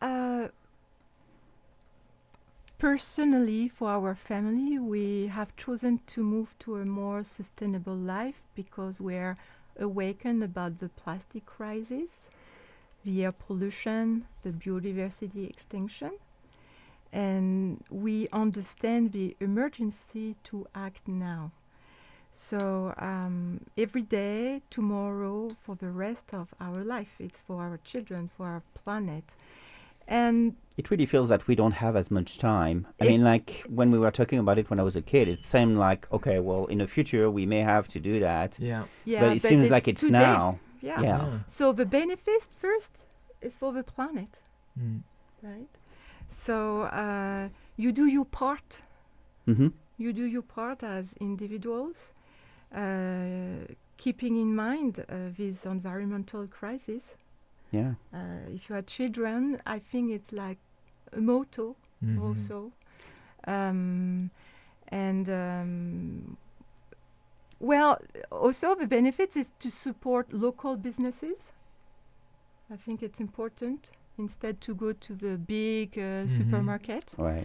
personally, for our family, we have chosen to move to a more sustainable life because we're awakened about the plastic crisis, the air pollution, the biodiversity extinction, and we understand the emergency to act now. So every day, tomorrow, for the rest of our life, it's for our children, for our planet. And It really feels that we don't have as much time. I mean, like when we were talking about it when I was a kid, it seemed like, okay, well, in the future we may have to do that. Yeah. yeah, But it seems like it's today. now. Yeah. Yeah. So the benefit first is for the planet, Mm. right? So you do your part. Mm-hmm. You do your part as individuals, keeping in mind this environmental crisis. Yeah. If you have children, I think it's like a motto Mhm. also. Well, also the benefits is to support local businesses. I think it's important instead to go to the big supermarket. Right.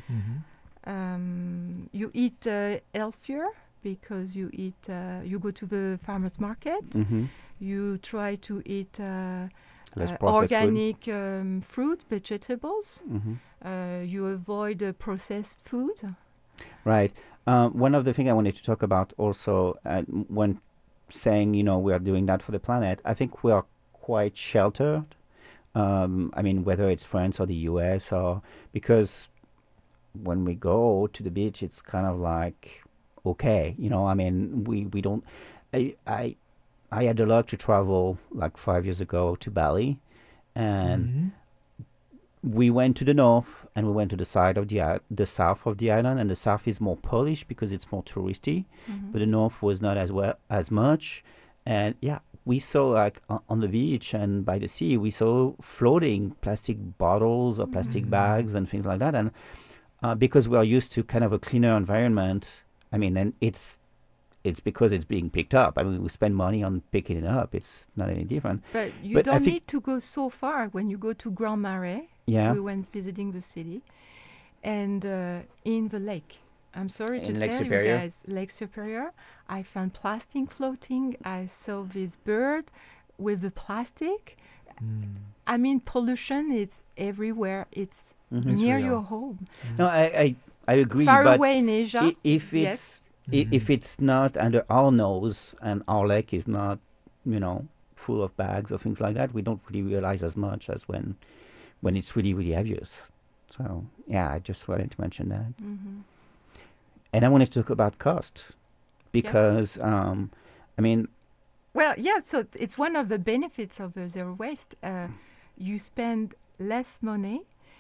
You eat healthier because you eat. You go to the farmers market. Mhm. You try to eat Less processed food. organic fruit, vegetables. Mhm. You avoid processed food. Right. One of the things I wanted to talk about also, when saying, we are doing that for the planet, I think we are quite sheltered. I mean, whether it's France or the US, or because when we go to the beach, it's kind of like, okay, I mean, we don't. I had the luck to travel like 5 years ago to Bali, and we went to the north and we went to the side of the south of the island, and the south is more polished because it's more touristy, but the north was not as much. And yeah, we saw like on the beach and by the sea, we saw floating plastic bottles or plastic bags and things like that. And because we are used to kind of a cleaner environment, I mean, and it's because it's being picked up. I mean, we spend money on picking it up. It's not any different. But you I don't think need to go so far. When you go to Grand Marais, Yeah. we went visiting the city, and in the lake. I'm sorry In to Lake tell Superior? you guys, Lake Superior, I found plastic floating. I saw this bird with the plastic. I mean, pollution is everywhere. It's Mhm. It's near real. your home. No, I agree. Far but away in Asia, if yes. if it's not under our nose and our lake is not, full of bags or things like that, we don't really realize as much as when it's really, really obvious. So yeah, I just wanted to mention that. And I wanted to talk about cost because I mean, Well, yeah, so it's one of the benefits of the zero waste. You spend less money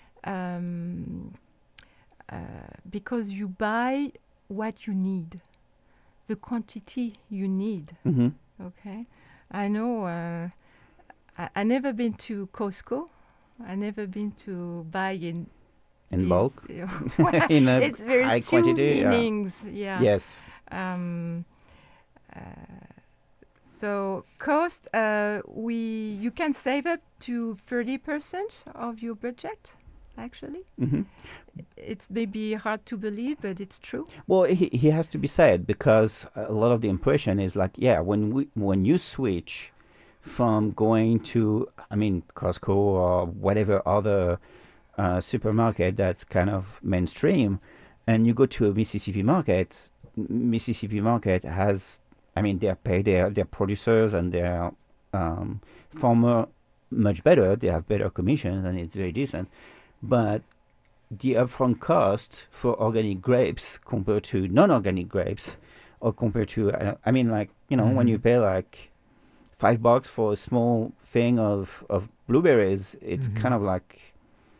because you buy what you need, the quantity you need. Okay, I know. I never been to Costco. I never been to buy in these- bulk? Well, In a it's very high two quantity, yeah. meanings. Yeah. Yes. So cost, you can save up to 30% of your budget. Actually, it's maybe hard to believe, but it's true. Well, he has to be said because a lot of the impression is like, yeah, when you switch from going to, I mean, Costco or whatever other supermarket that's kind of mainstream, and you go to a Mississippi market has, I mean, they pay their producers and their farmer much better. They have better commissions and it's very decent. But the upfront cost for organic grapes compared to non-organic grapes, or compared to, I mean, like, when you pay like $5 for a small thing of blueberries, it's Mhm. kind of like,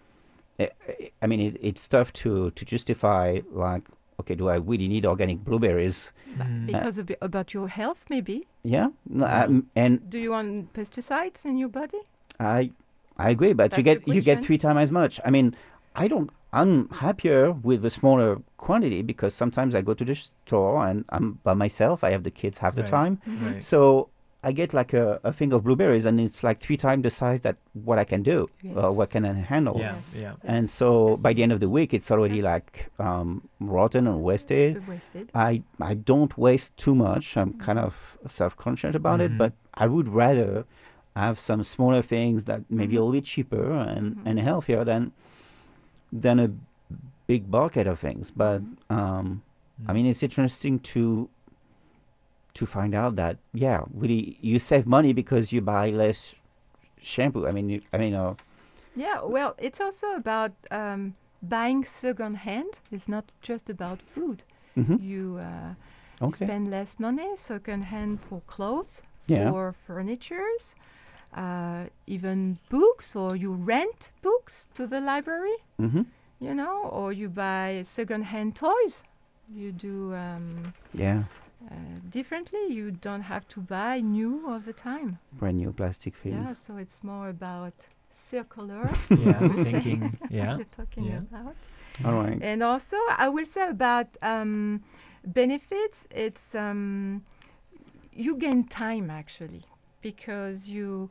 I mean, it's tough to justify, like, okay, do I really need organic blueberries? Because about your health, maybe. Yeah, no, and Do you want pesticides in your body? I agree, but That's you the get question. 3 times as much. I mean, I'm happier with the smaller quantity because sometimes I go to the store and I'm by myself. I have the kids half the Right, time, right. so I get like a thing of blueberries and it's like 3 times the size that what I can do, or what can I handle. Yeah, yeah. And so by the end of the week, it's already like rotten or wasted. Wasted. I don't waste too much. I'm kind of self-conscious about it, Mhm. but I would rather have some smaller things that maybe a little bit cheaper and healthier than a big bucket of things. But I mean, it's interesting to find out that really you save money because you buy less shampoo. Yeah, well, it's also about buying second hand. It's not just about food. Mhm. You Okay. spend less money second hand for clothes, Yeah. for furnitures, even books, or you rent books to the library, Mhm. you know, or you buy second hand toys. You do Yeah, differently. You don't have to buy new all the time. brand new plastic things. Yeah, so it's more about circular. Yeah, I would say, thinking, yeah, you're talking yeah. about. All right. And also, I will say about benefits, it's you gain time actually because you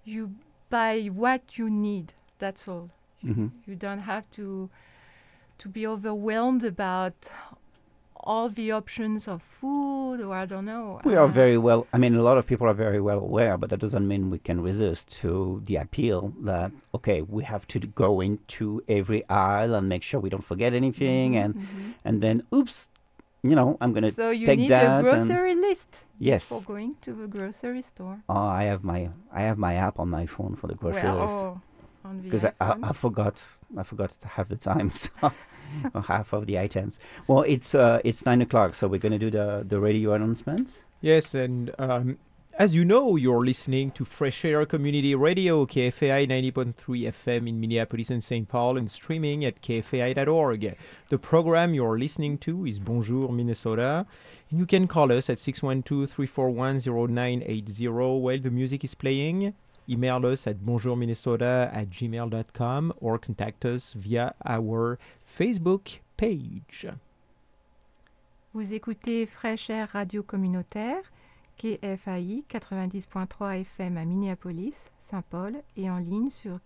buy what you need. That's all. Mhm. You don't have to be overwhelmed about all the options of food, or I don't know. We are very well, I mean, a lot of people are very well aware, but that doesn't mean we can resist to the appeal that, okay, we have to go into every aisle and make sure we don't forget anything. And then, oops, I'm going to So you take need that. a and- grocery list Yes. before going to the grocery store. Oh, I have my app on my phone for the grocery Well, list. or on the Because I iPhone. forgot half the time, so or half of the items. Well, it's 9:00, so we're gonna do the radio announcements. Yes, and as you know, you're listening to Fresh Air Community Radio, KFAI 90.3 FM in Minneapolis and St. Paul, and streaming at kfai.org. The program you're listening to is Bonjour Minnesota, and you can call us at 612-341-0980 while the music is playing. Email us at bonjourminnesota@gmail.com or contact us via our Facebook page. Vous écoutez Fresh Air Radio Communautaire, KFAI 90.3 FM à Minneapolis, Saint-Paul et en ligne sur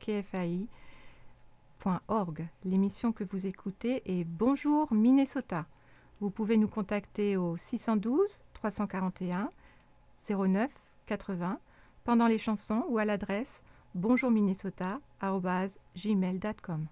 kfai.org. L'émission que vous écoutez est Bonjour Minnesota. Vous pouvez nous contacter au 612 341 09 80 pendant les chansons ou à l'adresse bonjourminnesota@gmail.com.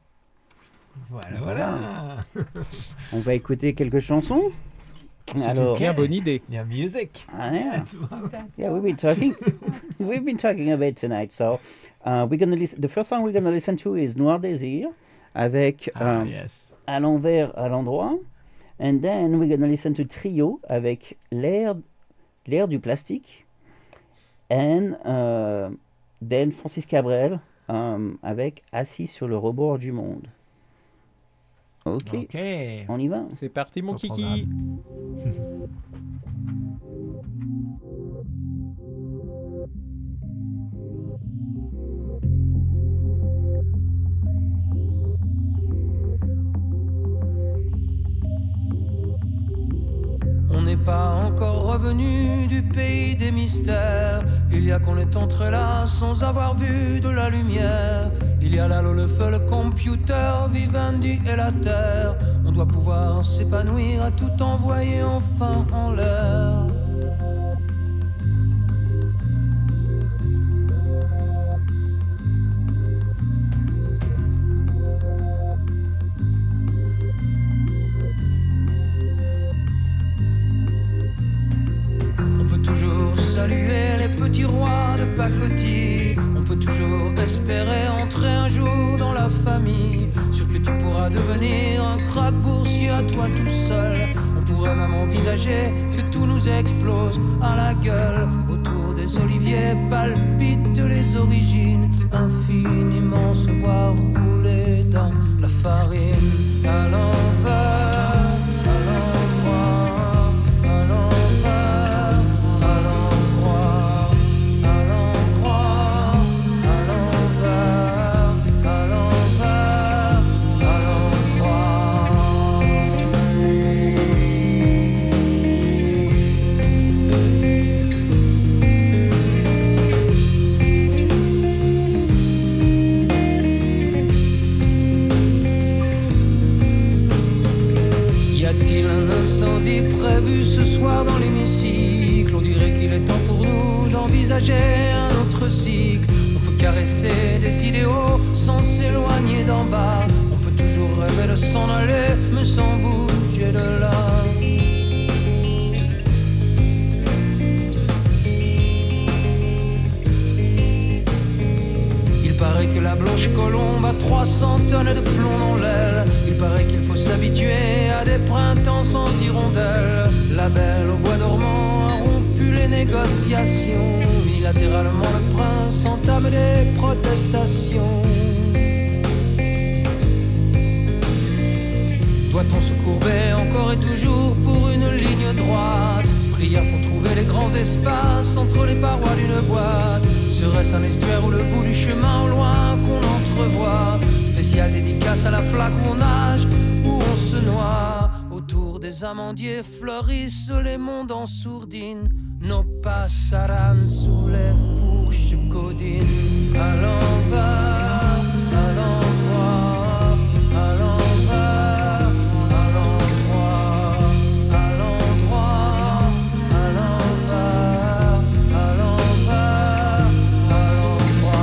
Voilà. On va écouter quelques chansons. Alors, Bien bonne idée. Yeah, music. yeah. That's what- Yeah, we've been talking a bit tonight. So, we're gonna listen. The first song we're gonna listen to is Noir Désir, avec yes. À l'envers, à l'endroit. And then we're gonna listen to Trio avec l'air du plastique. And then Francis Cabrel avec Assis sur le rebord du monde. Ok. Ok. On y va. C'est parti, mon Au kiki. On n'est pas encore revenu du pays des mystères. Il y a qu'on est entré là sans avoir vu de la lumière. Il y a là le feu, le computer, Vivendi et la terre. On doit pouvoir s'épanouir à tout envoyer enfin en l'air. On peut toujours saluer les petits rois de pacotille. On peut toujours espérer entrer un jour dans la famille. Sûr que tu pourras devenir un crack boursier à toi tout seul. On pourrait même envisager que tout nous explose à la gueule autour des les oliviers palpitent les origines, infiniment se voir rouler dans la farine. À l'envers, à l'endroit, à l'envers, à l'endroit, à l'endroit, à l'envers, à l'envers, à l'endroit. Y a-t-il un incendie prévu ce soir dans l'hémicycle? On dirait qu'il est temps pour nous d'envisager un autre cycle. On peut caresser des idéaux sans s'éloigner d'en bas. On peut toujours rêver de s'en aller, mais sans bouger de là. Il paraît que la blanche colombe a 300 tonnes de plomb dans l'aile. Il paraît qu'il faut s'habituer à des printemps sans hirondelles. La belle au bois dormant a rompu les négociations. Unilatéralement le prince entame des protestations. Doit-on se courber encore et toujours pour une ligne droite? Prière pour trouver les grands espaces entre les parois d'une boîte. Serait-ce un estuaire ou le bout du chemin au loin qu'on entrevoit? Spéciale dédicace à la flaque où on nage, où on se noie. Autour des amandiers fleurissent les mondes en sourdine. Nos passaran sous les fourches codines. À l'envers, à l'endroit, à l'envers, à l'endroit, à l'endroit, à l'envers, à l'envers, à l'endroit.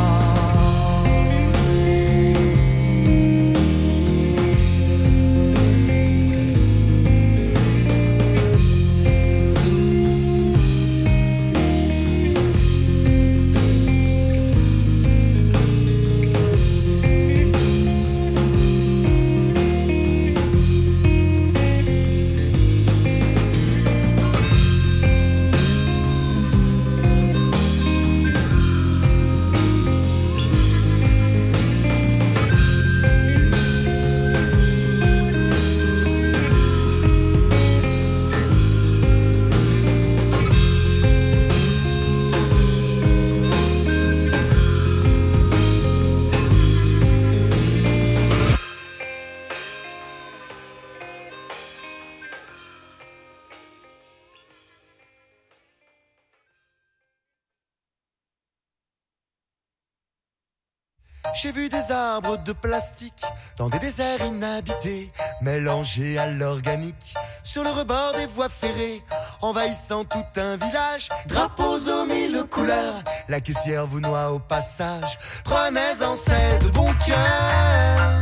J'ai vu des arbres de plastique dans des déserts inhabités, mélangés à l'organique, sur le rebord des voies ferrées, envahissant tout un village, drapeaux aux 1000 couleurs, la caissière vous noie au passage, prenez-en c'est de bon cœur,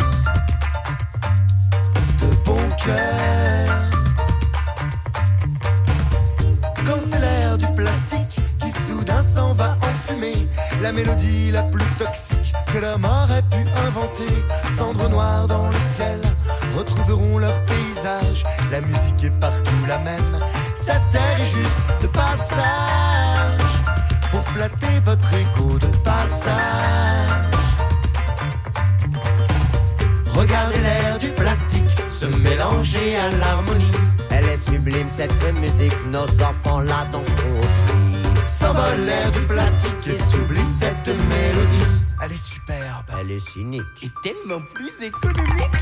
de bon cœur. Quand c'est l'air du plastique qui soudain s'en va en fumée, la mélodie la plus toxique que l'homme aurait pu inventer. Cendres noires dans le ciel retrouveront leur paysage. La musique est partout la même, cette terre est juste de passage, pour flatter votre ego de passage. Regardez l'air du plastique se mélanger à l'harmonie. Elle est sublime cette musique, nos enfants la danseront aussi. S'envole l'air du plastique et s'oublie cette mélodie. Elle est superbe, elle est cynique et tellement plus économique.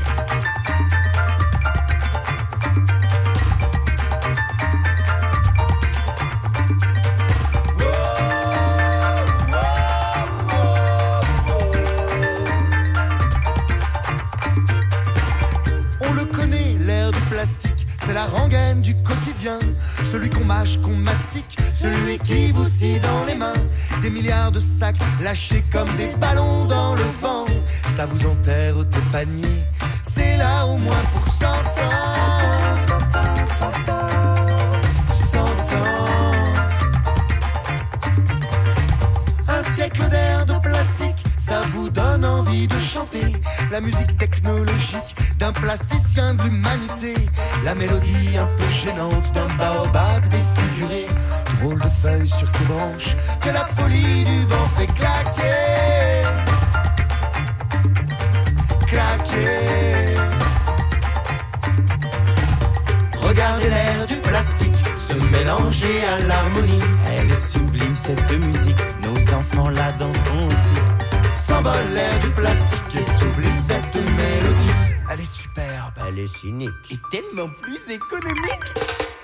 On le connaît, l'air du plastique. C'est la rengaine du quotidien, celui qu'on mâche, qu'on mastique, celui qui vous scie dans les mains. Des milliards de sacs lâchés comme des ballons dans le vent, ça vous enterre des paniers, c'est là au moins pour 100 ans. 100 ans, 100 ans, 100 ans. Un siècle d'air de plastique, ça vous donne envie de chanter la musique technologique d'un plasticien de l'humanité. La mélodie un peu gênante d'un baobab défiguré, drôle de feuilles sur ses branches que la folie du vent fait claquer. Claquer. Regardez l'air du plastique se mélanger à l'harmonie. Elle est sublime cette musique, nos enfants la danseront aussi. S'envole l'air du plastique et s'oublie cette mélodie. Elle est superbe, elle est cynique et tellement plus économique.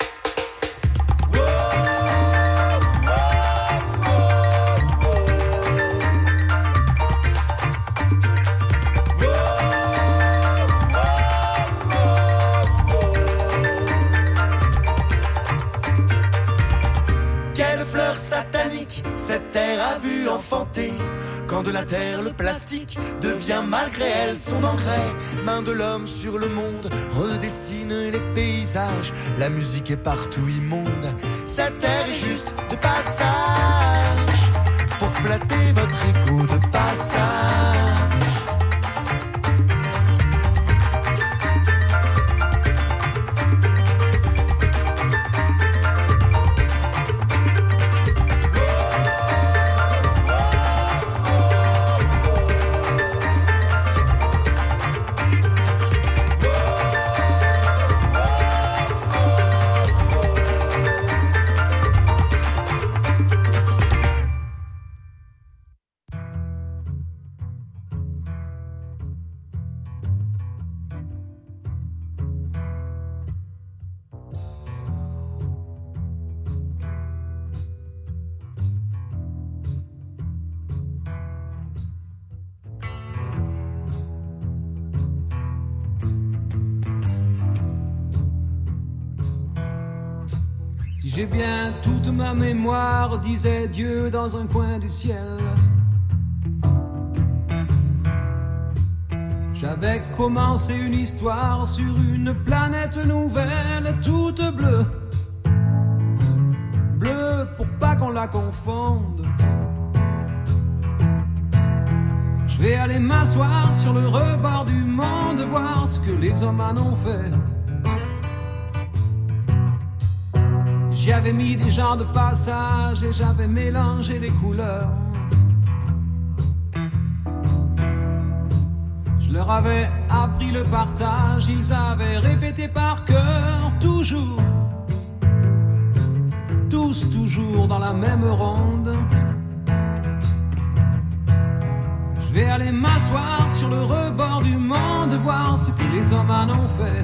Quelle fleur satanique cette terre a vu enfanter. Quand de la terre le plastique devient malgré elle son engrais. Main de l'homme sur le monde redessine les paysages. La musique est partout immonde. Cette terre est juste de passage pour flatter votre égo de passage. J'ai bien toute ma mémoire, disait Dieu dans un coin du ciel. J'avais commencé une histoire sur une planète nouvelle, toute bleue. Bleue pour pas qu'on la confonde. Je vais aller m'asseoir sur le rebord du monde, voir ce que les hommes en ont fait. J'y avais mis des gens de passage et j'avais mélangé les couleurs. Je leur avais appris le partage, ils avaient répété par cœur, toujours, tous toujours dans la même ronde. Je vais aller m'asseoir sur le rebord du monde, voir ce que les hommes en ont fait.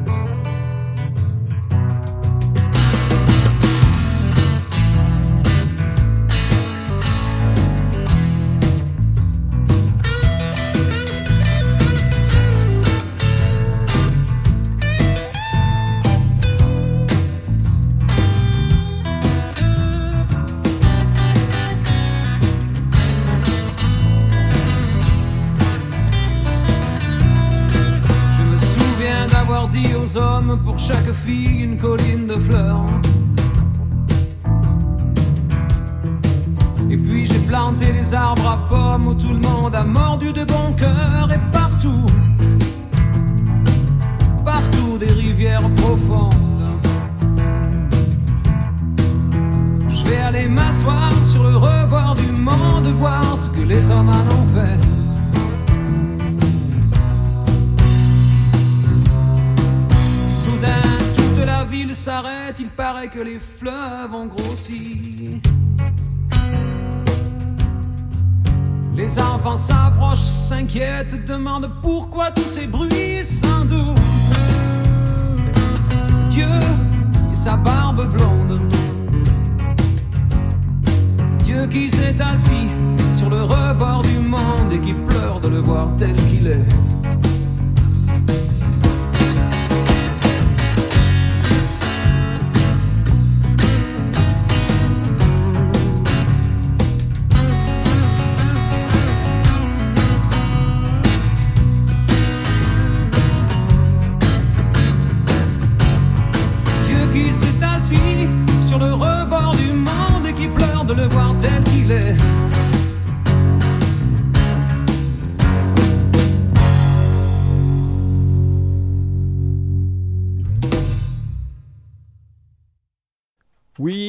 Hommes pour chaque fille une colline de fleurs. Et puis j'ai planté des arbres à pommes où tout le monde a mordu de bon cœur. Et partout, partout des rivières profondes. Je vais aller m'asseoir sur le rebord du monde, voir ce que les hommes en ont fait. La ville s'arrête, il paraît que les fleuves ont grossi. Les enfants s'approchent, s'inquiètent, demandent pourquoi tous ces bruits, sans doute. Dieu et sa barbe blonde. Dieu qui s'est assis sur le rebord du monde et qui pleure de le voir tel qu'il est. Sur le rebord du monde et qui pleure de le voir tel qu'il est.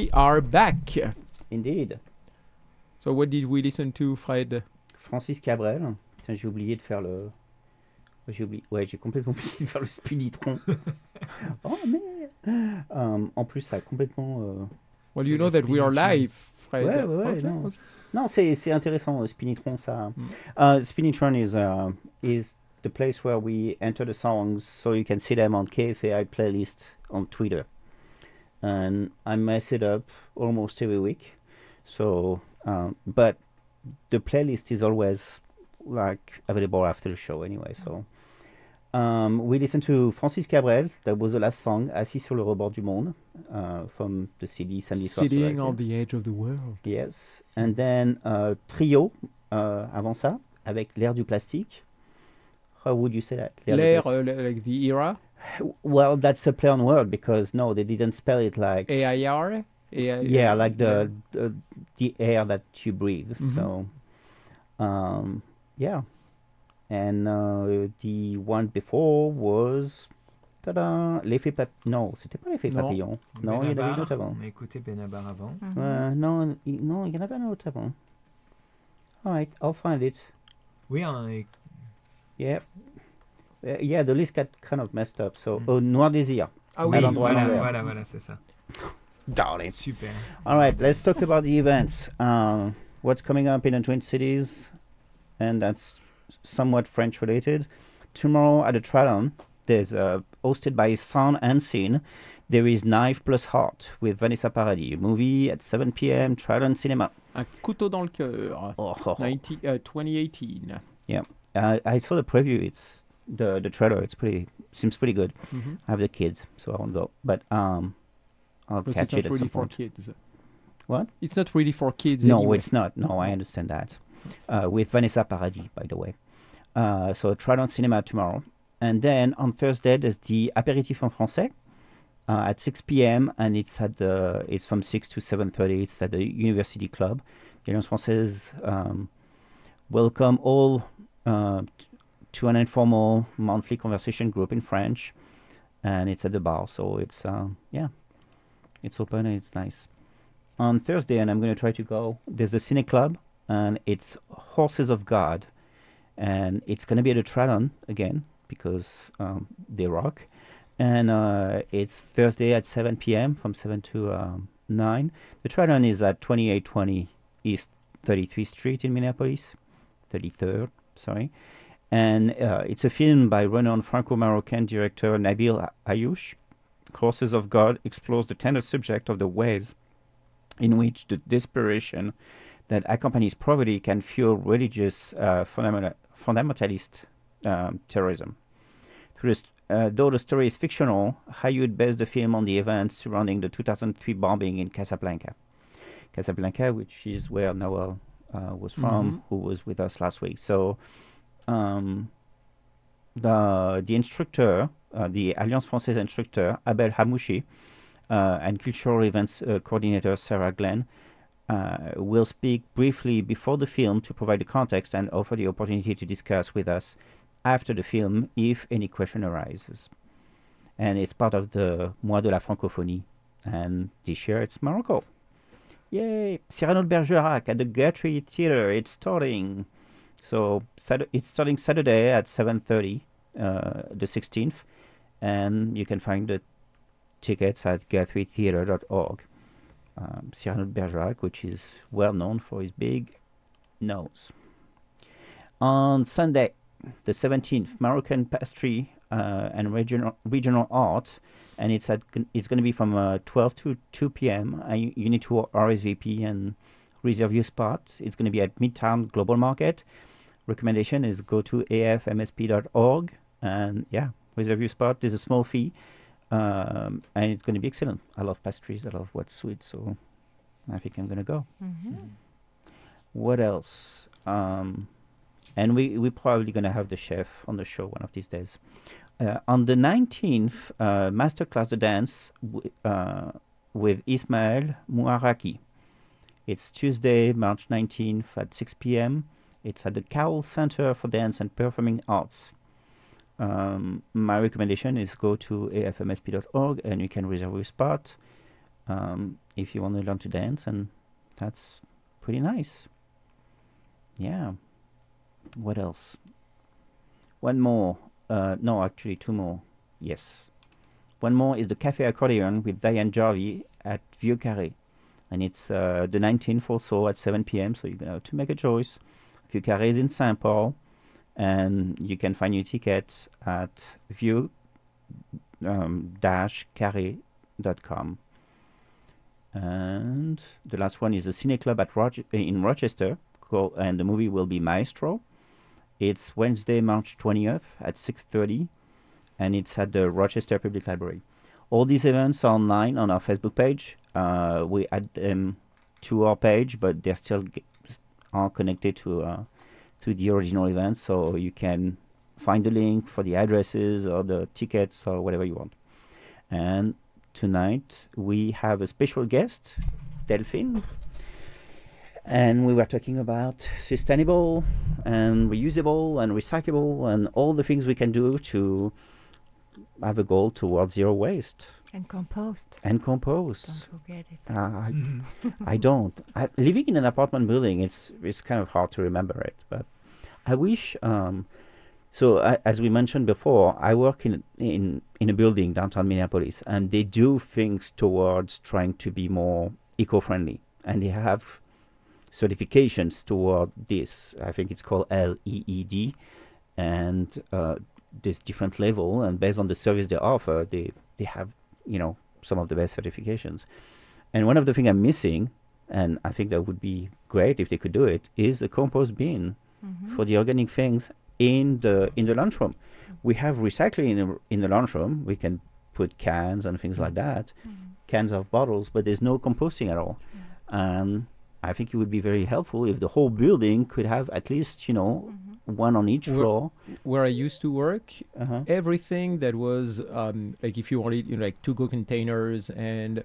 we are back. Indeed. So what did we listen to, Fred? Francis Cabrel. Tiens, j'ai oublié de faire le... j'ai complètement oublié de faire le Spinitron. Oh, mais... en plus, ça a complètement... Well, you know that we are live, Fred. Ouais, Okay, non. okay. Non, c'est intéressant, Spinitron, ça. Spinitron is the place where we enter the songs so you can see them on KFAI playlist on Twitter. And I mess it up almost every week. So, but the playlist is always like available after the show anyway. So, we listened to Francis Cabrel. That was the last song, Assis sur le rebord du monde, from the CD Samedi Soir sur Sitting la on the edge of the world. Yes. And then Trio, avant ça, avec L'air du plastique. How would you say that? L'air, like the era? Well, that's a play on word because no, they didn't spell it like... AIR? Yeah, like the air that you breathe. Mhm. So, yeah. And the one before was... Ta-da! L'effet papillon. Non, c'était pas l'effet Non. papillon. Non, il y en avait une autre avant. On a écouté Benabar avant. Non, il y en avait un autre avant. All right, I'll find it. Oui, on a... Yeah. Yeah, the list got kind of messed up. So, Noir Désir. Ah oui, À l'endroit à l'envers. voilà, c'est ça. Darling. Super. All right, let's talk about the events. What's coming up in the Twin Cities, and that's somewhat French related. Tomorrow at the Trident, there's hosted by Sound and Scene. There is Knife Plus Heart with Vanessa Paradis, a movie at 7 p.m. Trident Cinema. Un couteau dans le cœur. 2018. Yeah, I saw the preview. It's the trailer. Seems pretty good. Mhm. I have the kids, so I won't go. But I'll But catch it's not it at really some for point. kids. What? It's not really for kids No, anyway. it's not. No, I understand that. With Vanessa Paradis, by the way. So Trident Cinema tomorrow. And then on Thursday, there's the Apéritif en Français at 6 p.m. And it's from 6 to 7:30. It's at the University Club. The Alliance Française welcome all to an informal monthly conversation group in French. And it's at the bar. So it's, it's open and it's nice. On Thursday, and I'm going to try to go, there's a Cine Club, and it's Horses of God. And it's going to be at the Trident again, because they rock. And it's Thursday at 7 p.m. from 7 to 9. The Trident is at 2820 East 33rd Street in Minneapolis. 33rd, sorry. And it's a film by renowned Franco-Moroccan director Nabil Ayouch. Horses of God explores the tender subject of the ways in which the desperation that accompanies poverty can fuel religious fundamentalist terrorism. Though the story is fictional, Haywood based the film on the events surrounding the 2003 bombing in Casablanca. Casablanca, which is where Noel was from, who was with us last week. So the instructor, the Alliance Française instructor, Abel Hamouchi, and cultural events coordinator Sarah Glenn will speak briefly before the film to provide the context and offer the opportunity to discuss with us after the film if any question arises. And it's part of the Mois de la Francophonie. And this year it's Morocco. Yay! Cyrano de Bergerac at the Guthrie Theatre. It's starting. So it's starting Saturday at 7:30, the 16th. And you can find the tickets at GuthrieTheatre.org. Cyrano de Bergerac, which is well known for his big nose. On Sunday, the 17th, Moroccan pastry and regional art, and it's going to be from 12 to 2 p.m. You need to RSVP and reserve your spot. It's going to be at Midtown Global Market. Recommendation is go to afmsp.org and reserve your spot. There's a small fee. And it's going to be excellent. I love pastries. I love what's sweet. So I think I'm going to go. What else? And we're probably going to have the chef on the show one of these days. On the 19th, Masterclass the Dance with Ismaël Mouaraki. It's Tuesday, March 19th at 6 p.m. It's at the Cowell Center for Dance and Performing Arts. My recommendation is go to afmsp.org and you can reserve your spot. if you want to learn to dance, and that's pretty nice. Yeah. What else? One more. No, actually, two more. Yes. One more is the Café Accordion with Diane Jarvie at Vieux Carré. And it's the 19th or so at 7 p.m. So you're going to have to make a choice. Vieux Carré is in Saint Paul. And you can find your tickets at vieux-carré.com. And the last one is the Cine Club at in Rochester. And the movie will be Maestro. It's Wednesday, March 20th at 6:30, and it's at the Rochester Public Library. All these events are online on our Facebook page. We add them to our page, but they're still are connected to the original events, so you can find the link for the addresses or the tickets or whatever you want. And tonight we have a special guest, Delphine. And we were talking about sustainable and reusable and recyclable and all the things we can do to have a goal towards zero waste. And compost. And compost. Don't forget it. I don't. Living in an apartment building, it's kind of hard to remember it. But I wish. As we mentioned before, I work in a building downtown Minneapolis, and they do things towards trying to be more eco-friendly, and they have certifications toward this. I think it's called LEED, and there's different level, and based on the service they offer, they have some of the best certifications. And one of the things I'm missing, and I think that would be great if they could do it, is a compost bin for the organic things in the lunchroom. We have recycling in the lunchroom. We can put cans and things like that, cans of bottles, but there's no composting at all. And I think it would be very helpful if the whole building could have at least, one on each floor. Where I used to work, everything that was like if you wanted, like to-go containers and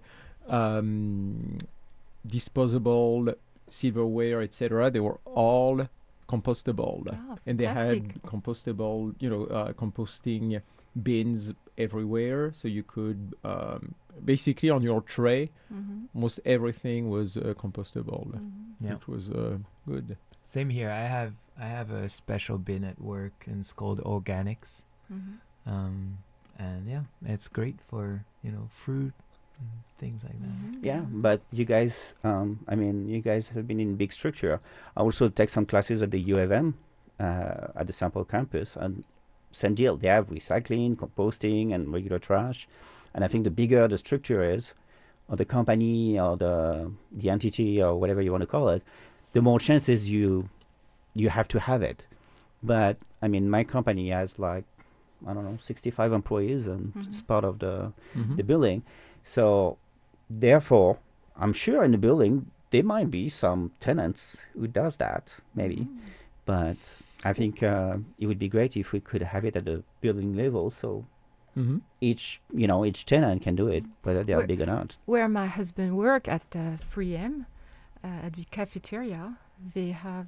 disposable silverware, etc., they were all compostable, and they had compostable, composting bins everywhere, so you could basically on your tray, most everything was compostable, which was good. Same here. I have a special bin at work, and it's called Organics, and yeah, it's great for fruit and things like that. Yeah, but you guys, you guys have been in big structure. I also take some classes at the U of M, at the St. Paul campus, and same deal. They have recycling, composting, and regular trash. And I think the bigger the structure is, or the company, or the entity, or whatever you want to call it, the more chances you have to have it. But my company has 65 employees, and it's part of the building. So therefore, I'm sure in the building there might be some tenants who does that, maybe. But I think it would be great if we could have it at the building level, so each tenant can do it, whether they are big or not. Where my husband work at 3M, at the cafeteria, they have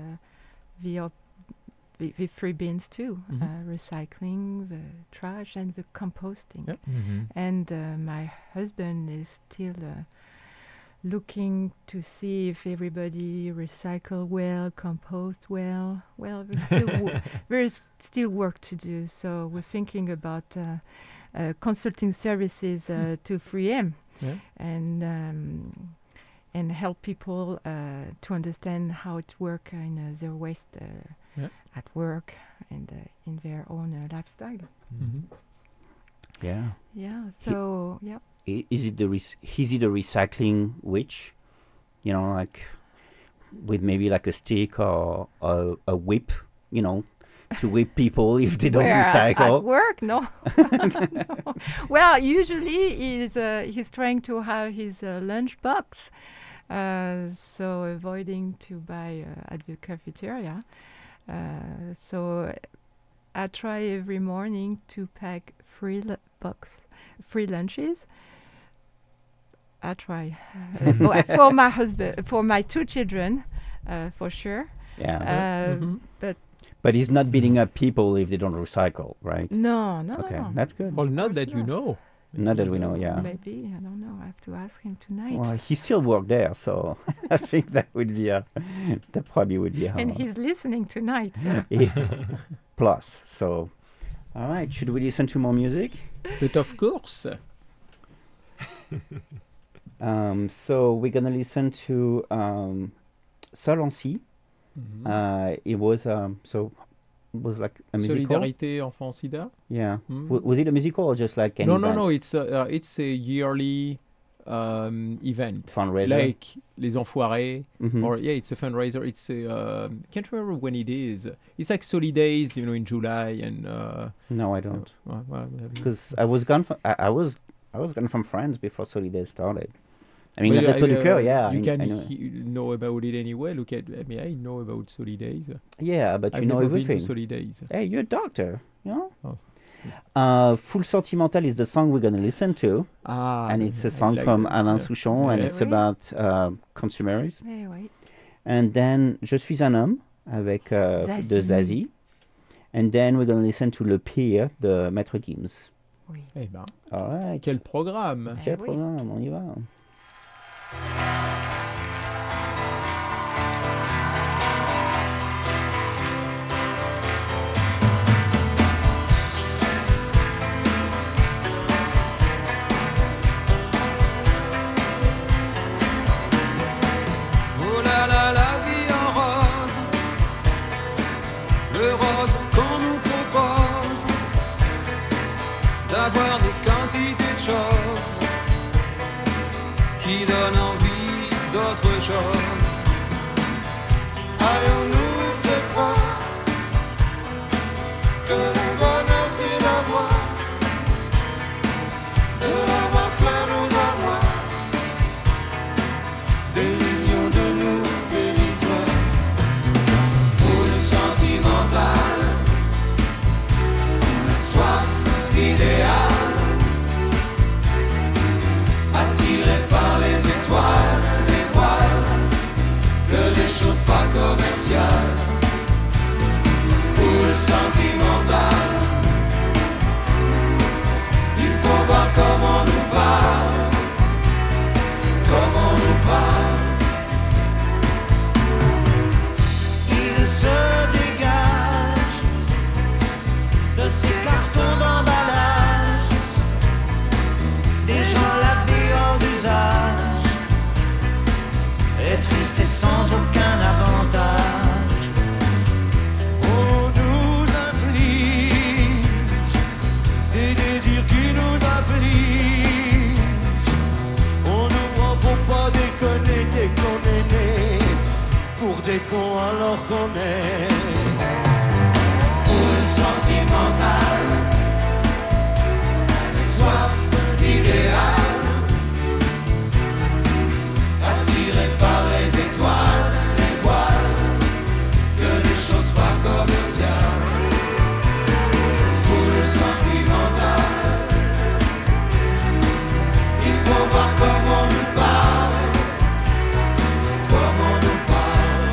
the free bins too, recycling, the trash, and the composting. Yep. And my husband is still looking to see if everybody recycle well, compost well. Well, there's still work to do. So we're thinking about consulting services to 3M, and help people to understand how it works in their waste at work and in their own lifestyle. Yeah. Yeah. So Is it the recycling witch? With maybe like a stick or a whip, to whip people if they don't recycle. At work, no. No. Well, usually he's trying to have his lunch box, so avoiding to buy at the cafeteria. So I try every morning to pack free lunches. I try for my husband, for my two children, for sure. Yeah. But he's not beating up people if they don't recycle, right? No. Okay, no. that's good. Well, not that you know. Not that we know, yeah. Maybe, I don't know. I have to ask him tonight. Well, he still worked there, so I think that would be that probably would be hard. And he's listening tonight. So. Yeah. Plus, so all right. Should we listen to more music? But of course. So we're gonna listen to Sol en Si. It was like a musical. Solidarité Enfant Sida. Yeah. Was it a musical or just like any No. It's a yearly event. Fundraiser. Like Les Enfoirés. Mhm. Or it's a fundraiser. It's a can't remember when it is. It's like Solidays, in July and. No, I don't. Maybe. Because I was gone from I was gone from France before Solidays started. I mean, Resto du Cœur, yeah. You can know about it anyway. Look at me. I know about Solidays. Yeah, but I've you know never everything. Been to Solidays. Hey, you're a doctor, you know? Oh. Full Sentimental is the song we're going to listen to. And it's a song from Alain Souchon, and it's about consumerism. Eh oui. And then Je suis un homme avec de Zazie. And then we're going to listen to Le Pire de Maître Gims. Oui. Eh ben. All right. Quel programme. Quel programme, on y va. Oh là là, la vie en rose, le rose qu'on nous propose, d'avoir des quantités de choses qui donnent envie d'autre chose. Allez, on nous fait croire que mon bonheur c'est d'avoir plein nos armoires. Dérision de nous, dérision. Foule sentimentale, on a soif d'idéal, attiré par les étoiles, les voiles, que des choses pas commerciales. Foule sentimentale, il faut voir comment on nous parle, comment on nous parle. Il se dégage de ces cartons d'emballage, des gens lavés hors d'usage, et tristes et sans aucun avantage. On nous inflige des désirs qui nous affligent. On nous prend, faut pas déconner dès qu'on est né, pour des cons alors qu'on est. Foule sentimentale, soif d'idéal, attiré par les étoiles, les voiles, que des choses pas commerciales. Foule sentimentale, il faut voir comment on nous parle, comment on nous parle.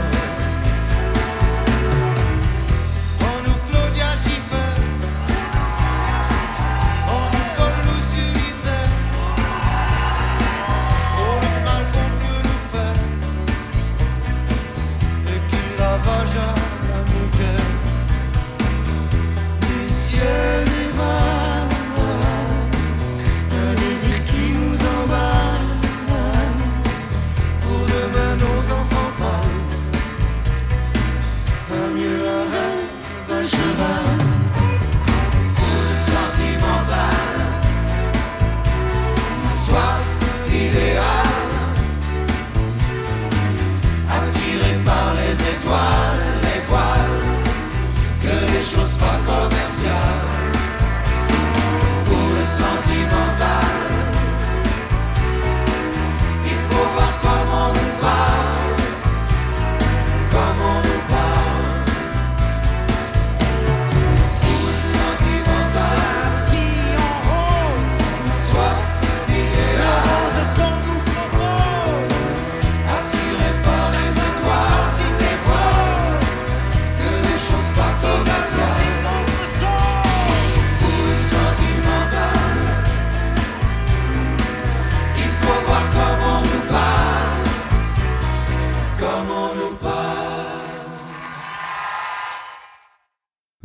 On nous Claudia Schiffer, on nous colle nous Sulitzer, on le mal qu'on peut nous faire, et qui ravage à mon cœur. Du ciel divin, un désir qui nous emballe, pour demain nos enfants parlent, un mieux un rêve, un cheval. Foule sentimentale, soif d'idéal, attiré par les étoiles, les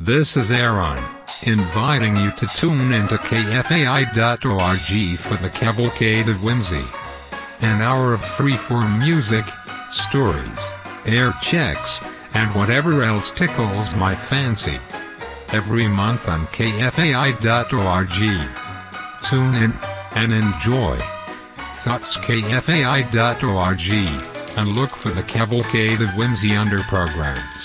This is Aaron, inviting you to tune into KFAI.org for the Cavalcade of Whimsy. An hour of freeform music, stories, air checks, and whatever else tickles my fancy. Every month on KFAI.org. Tune in and enjoy. That's KFAI.org, and look for the Cavalcade of Whimsy under programs.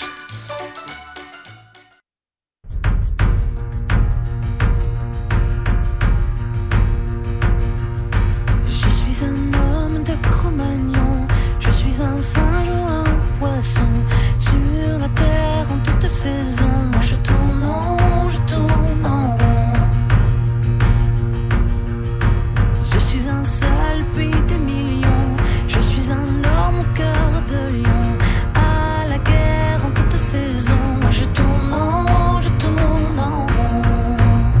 Je suis un homme de Cro-Magnon, je suis un singe ou un poisson, sur la terre en toute saison. Moi je tourne en rond, je tourne en rond. Je suis un seul pays des millions, je suis un homme au cœur de lion, à la guerre en toute saison. Moi je tourne en rond, je tourne en rond.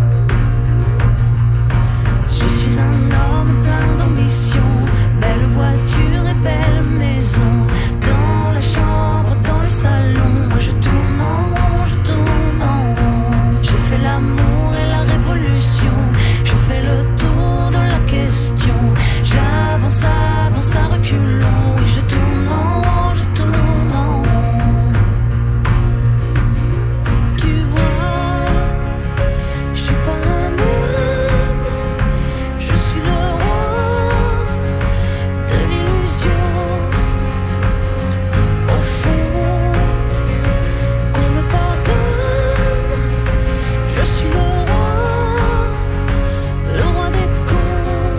Je suis un homme plein d'ambition, belle voiture et belle maison, dans la chambre, dans le salon. Moi je tourne en rond, je tourne en rond. Je fais l'amour et la révolution, je fais le tour de la question. J'avance, avance à reculons, oui je tourne en rond, je tourne en rond. Tu vois, je suis pas un homme, je suis le roi de l'illusion. Au fond, qu'on me pardonne, je suis le roi des cons.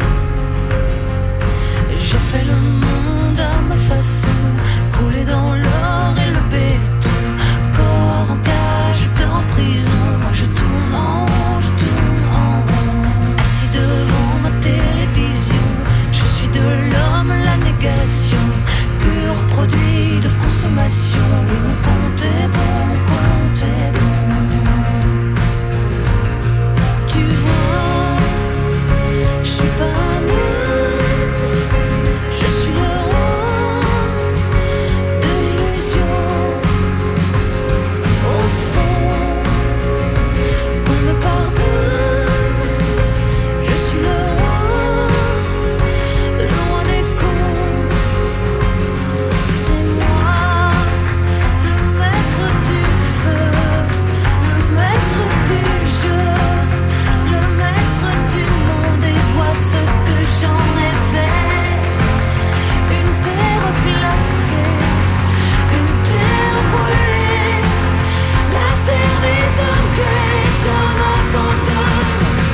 J'ai fait le monde à ma façon, coulé dans l'or et le béton, corps en cage, cœur en prison. Moi je tourne en rond, je tourne en rond. Assis devant ma télévision, je suis de l'homme la négation, pur produit de consommation. Oui mon compte est bon, mon compte est bon. Tu vois, je suis pas un homme, je suis le roi de l'illusion. Au fond, qu'on me pardonne, je suis le roi des cons. C'est moi, le maître du feu, le maître du jeu, le maître du monde. Et vois ce que j'en ai fait. Une terre glacée, une terre brûlée, la terre des hommes que les hommes abandonnent.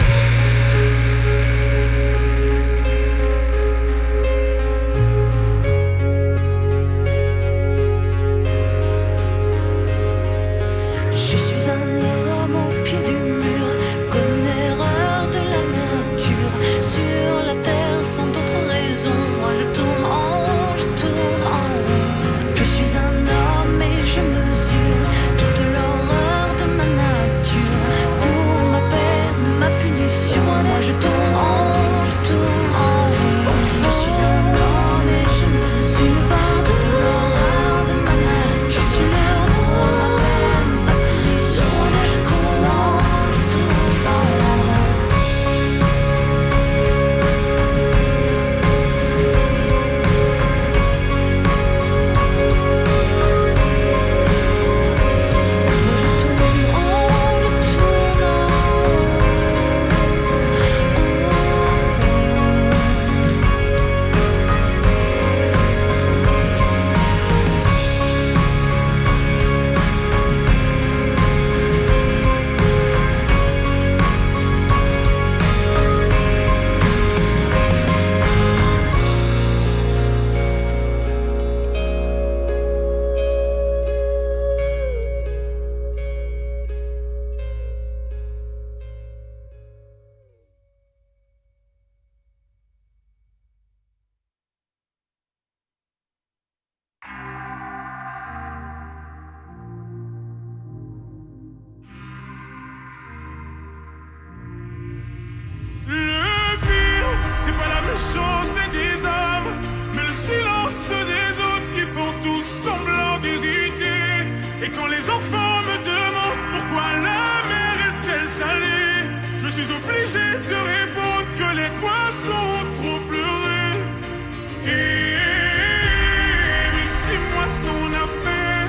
Je suis un homme au pied du mur, comme une erreur de la nature, sur la terre sans d'autre raison. Moi je tourne en rond, je tourne en rond. Je suis un homme et je mesure toute l'horreur de ma nature, pour ma peine, ma punition. Moi je tourne en rond, je tourne en rond. Je suis un homme et je mesure toute l'horreur de ma nature. Je suis le roi, ma punition. Moi je tourne en rond, je tourne en rond. Le pire, c'est pas la méchanceté des hommes, mais le silence des autres qui font tous semblant d'hésiter. Et quand les enfants me demandent pourquoi Je suis obligé de répondre que les poissons ont trop pleuré. Et mais dis-moi ce qu'on a fait.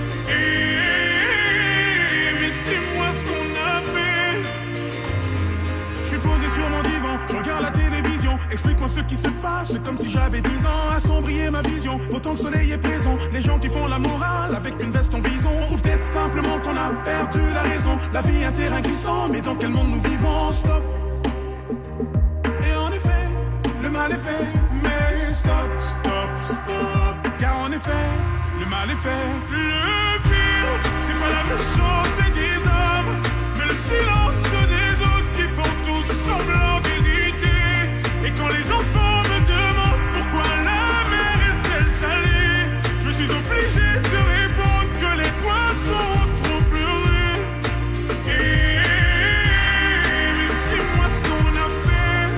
Mais dis-moi ce qu'on a fait. Je suis posé sur mon divan, je regarde la télévision. Explique-moi ce qui se passe, c'est comme si j'avais 10 ans. Assombrir ma vision, autant le soleil est plaisant. Les gens qui font la morale avec une veste en vison. Ou peut-être simplement qu'on a perdu la raison. La vie est un terrain glissant, mais dans quel monde nous vivons? Stop. Et en effet, le mal est fait. Mais stop, stop, stop. Car en effet, le mal est fait. Le pire, c'est pas la méchance des hommes, mais le silence des autres qui font tous semblant d'hésiter. Et quand les enfants me demandent pourquoi la mer est-elle salée, je suis obligé de répondre que les poissons ont trop pleuré. Et mais dis-moi ce qu'on a fait.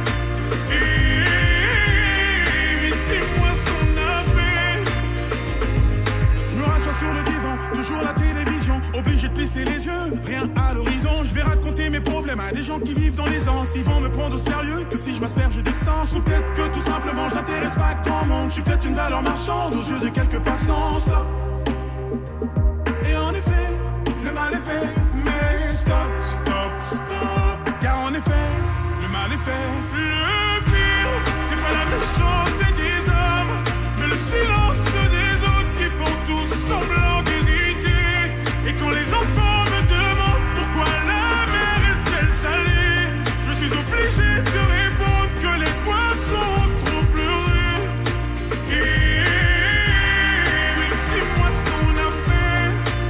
Mais dis-moi ce qu'on a fait. Je me rassois sur le divan, toujours la télévision, obligé de plisser les yeux, rien à l'horizon. Je vais raconter mes problèmes à des gens qui vivent dans l'aisance. Ils vont me prendre au sérieux que si je m'asperge d'essence. Ou peut-être que tout simplement je n'intéresse pas grand monde. Je suis peut-être une valeur marchande aux yeux de quelques passants. Stop. Et en effet, le mal est fait. Mais stop, stop, stop. Car en effet, le mal est fait. Le pire, c'est pas la méchance des hommes, mais le silence des autres qui font tous semblant d'hésiter. Et quand les enfants me demandent pourquoi la mer est-elle salée, je suis obligé de répondre que les poissons ont trop pleuré. Et mais dis-moi ce qu'on a fait.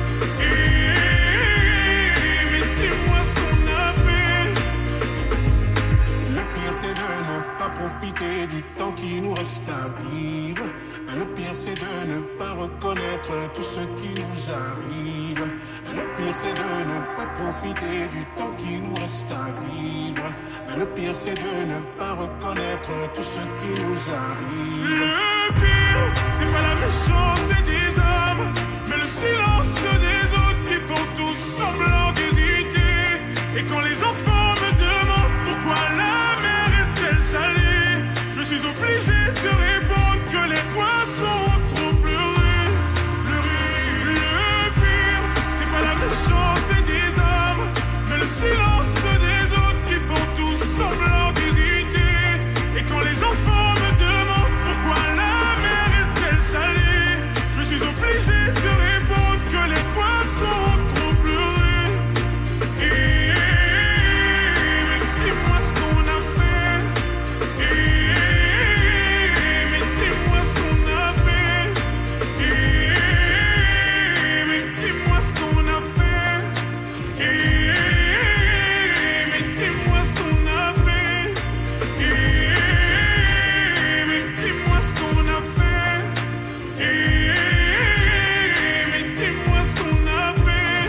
Mais dis-moi ce qu'on a fait. Le pire c'est de ne pas profiter du temps qui nous reste à vivre. Le pire c'est de ne pas reconnaître tout ce qui nous arrive. Le pire c'est de ne pas profiter du temps qui nous reste à vivre. Le pire c'est de ne pas reconnaître tout ce qui nous arrive. Le pire, c'est pas la méchance des hommes, mais le silence des autres qui font tous semblant d'hésiter. Et quand les enfants me demandent pourquoi la mer est-elle salée, je suis obligé de répondre que les poissons ont trop pleuré. Le pire, c'est pas la méchance des hommes, mais le silence des autres qui font tous semblant d'hésiter. Et quand les enfants me demandent pourquoi la mer est-elle salée, je suis obligé de répondre que les poissons ont trop pleuré. Et mais dis-moi ce qu'on a fait. Mais dis-moi ce qu'on a fait. Mais dis-moi ce qu'on a fait. Mais dis-moi ce qu'on a fait. Mais dis-moi ce qu'on a fait. Mais dis-moi ce qu'on a fait.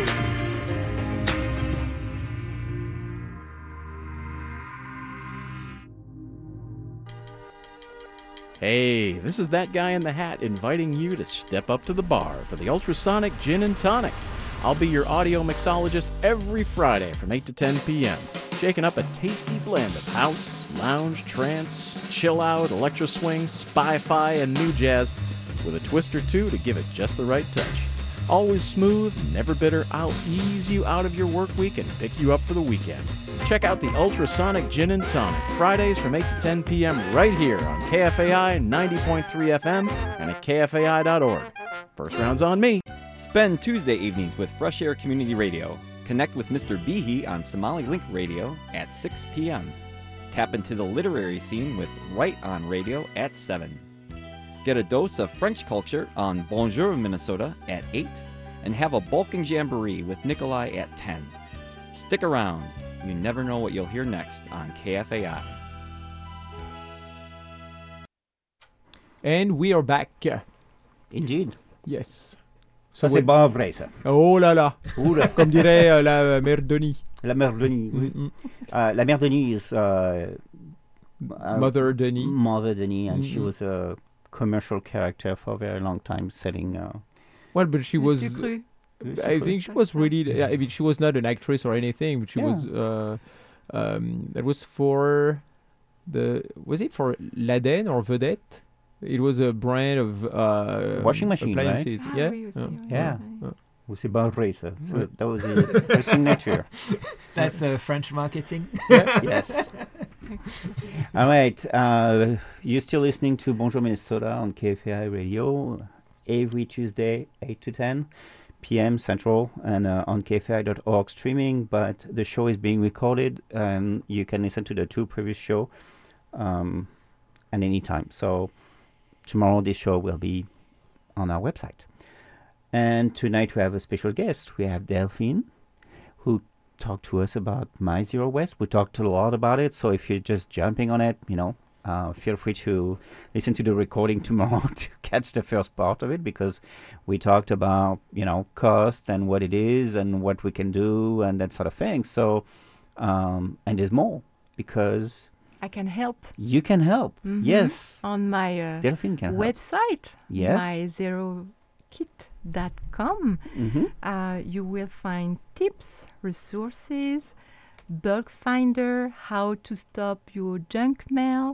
Hey, this is that guy in the hat inviting you to step up to the bar for the Ultrasonic Gin and Tonic. I'll be your audio mixologist every Friday from 8 to 10 p.m., shaking up a tasty blend of house, lounge, trance, chill out, electro swing, spy-fi, and new jazz with a twist or two to give it just the right touch. Always smooth, never bitter, I'll ease you out of your work week and pick you up for the weekend. Check out the Ultrasonic Gin and Tonic, Fridays from 8 to 10 p.m. right here on KFAI 90.3 FM and at kfai.org. First round's on me. Spend Tuesday evenings with Fresh Air Community Radio. Connect with Mr. Behe on Somali Link Radio at 6 p.m. Tap into the literary scene with Right on Radio at 7. Get a dose of French culture on Bonjour Minnesota at 8. And have a Balkan Jamboree with Nikolai at 10. Stick around. You never know what you'll hear next on KFAI. And we are back. Indeed. Yes. Ça, c'est pas vrai, ça. Oh là là. Oula. Comme dirait la mère Denis. La mère Denis, oui. La mère Denis is... Mother Denis. Mother Denis, and she was a commercial character for a very long time selling... well, but she was... I think she was really... I mean, she was not an actress or anything, but she was... That was for was it for Laden or Vedette? It was a brand of washing machine, right? appliances. Yeah. Yeah. Was about racer. So that was the signature. That's French marketing. Yes. All right. You're still listening to Bonjour Minnesota on KFAI Radio every Tuesday, 8 to 10 p.m. Central, and on kfai.org streaming. But the show is being recorded, and you can listen to the 2 previous shows at any time. So tomorrow this show will be on our website. And tonight we have a special guest. We have Delphine, who talked to us about My Zero Waste. We talked a lot about it, so if you're just jumping on it, feel free to listen to the recording tomorrow to catch the first part of it, because we talked about, cost and what it is and what we can do and that sort of thing. So, and there's more, because I can help. You can help. Mhm. Yes. On my Delphine can help. website, Yes. myzerokit.com, you will find tips, resources, bulk finder, how to stop your junk mail,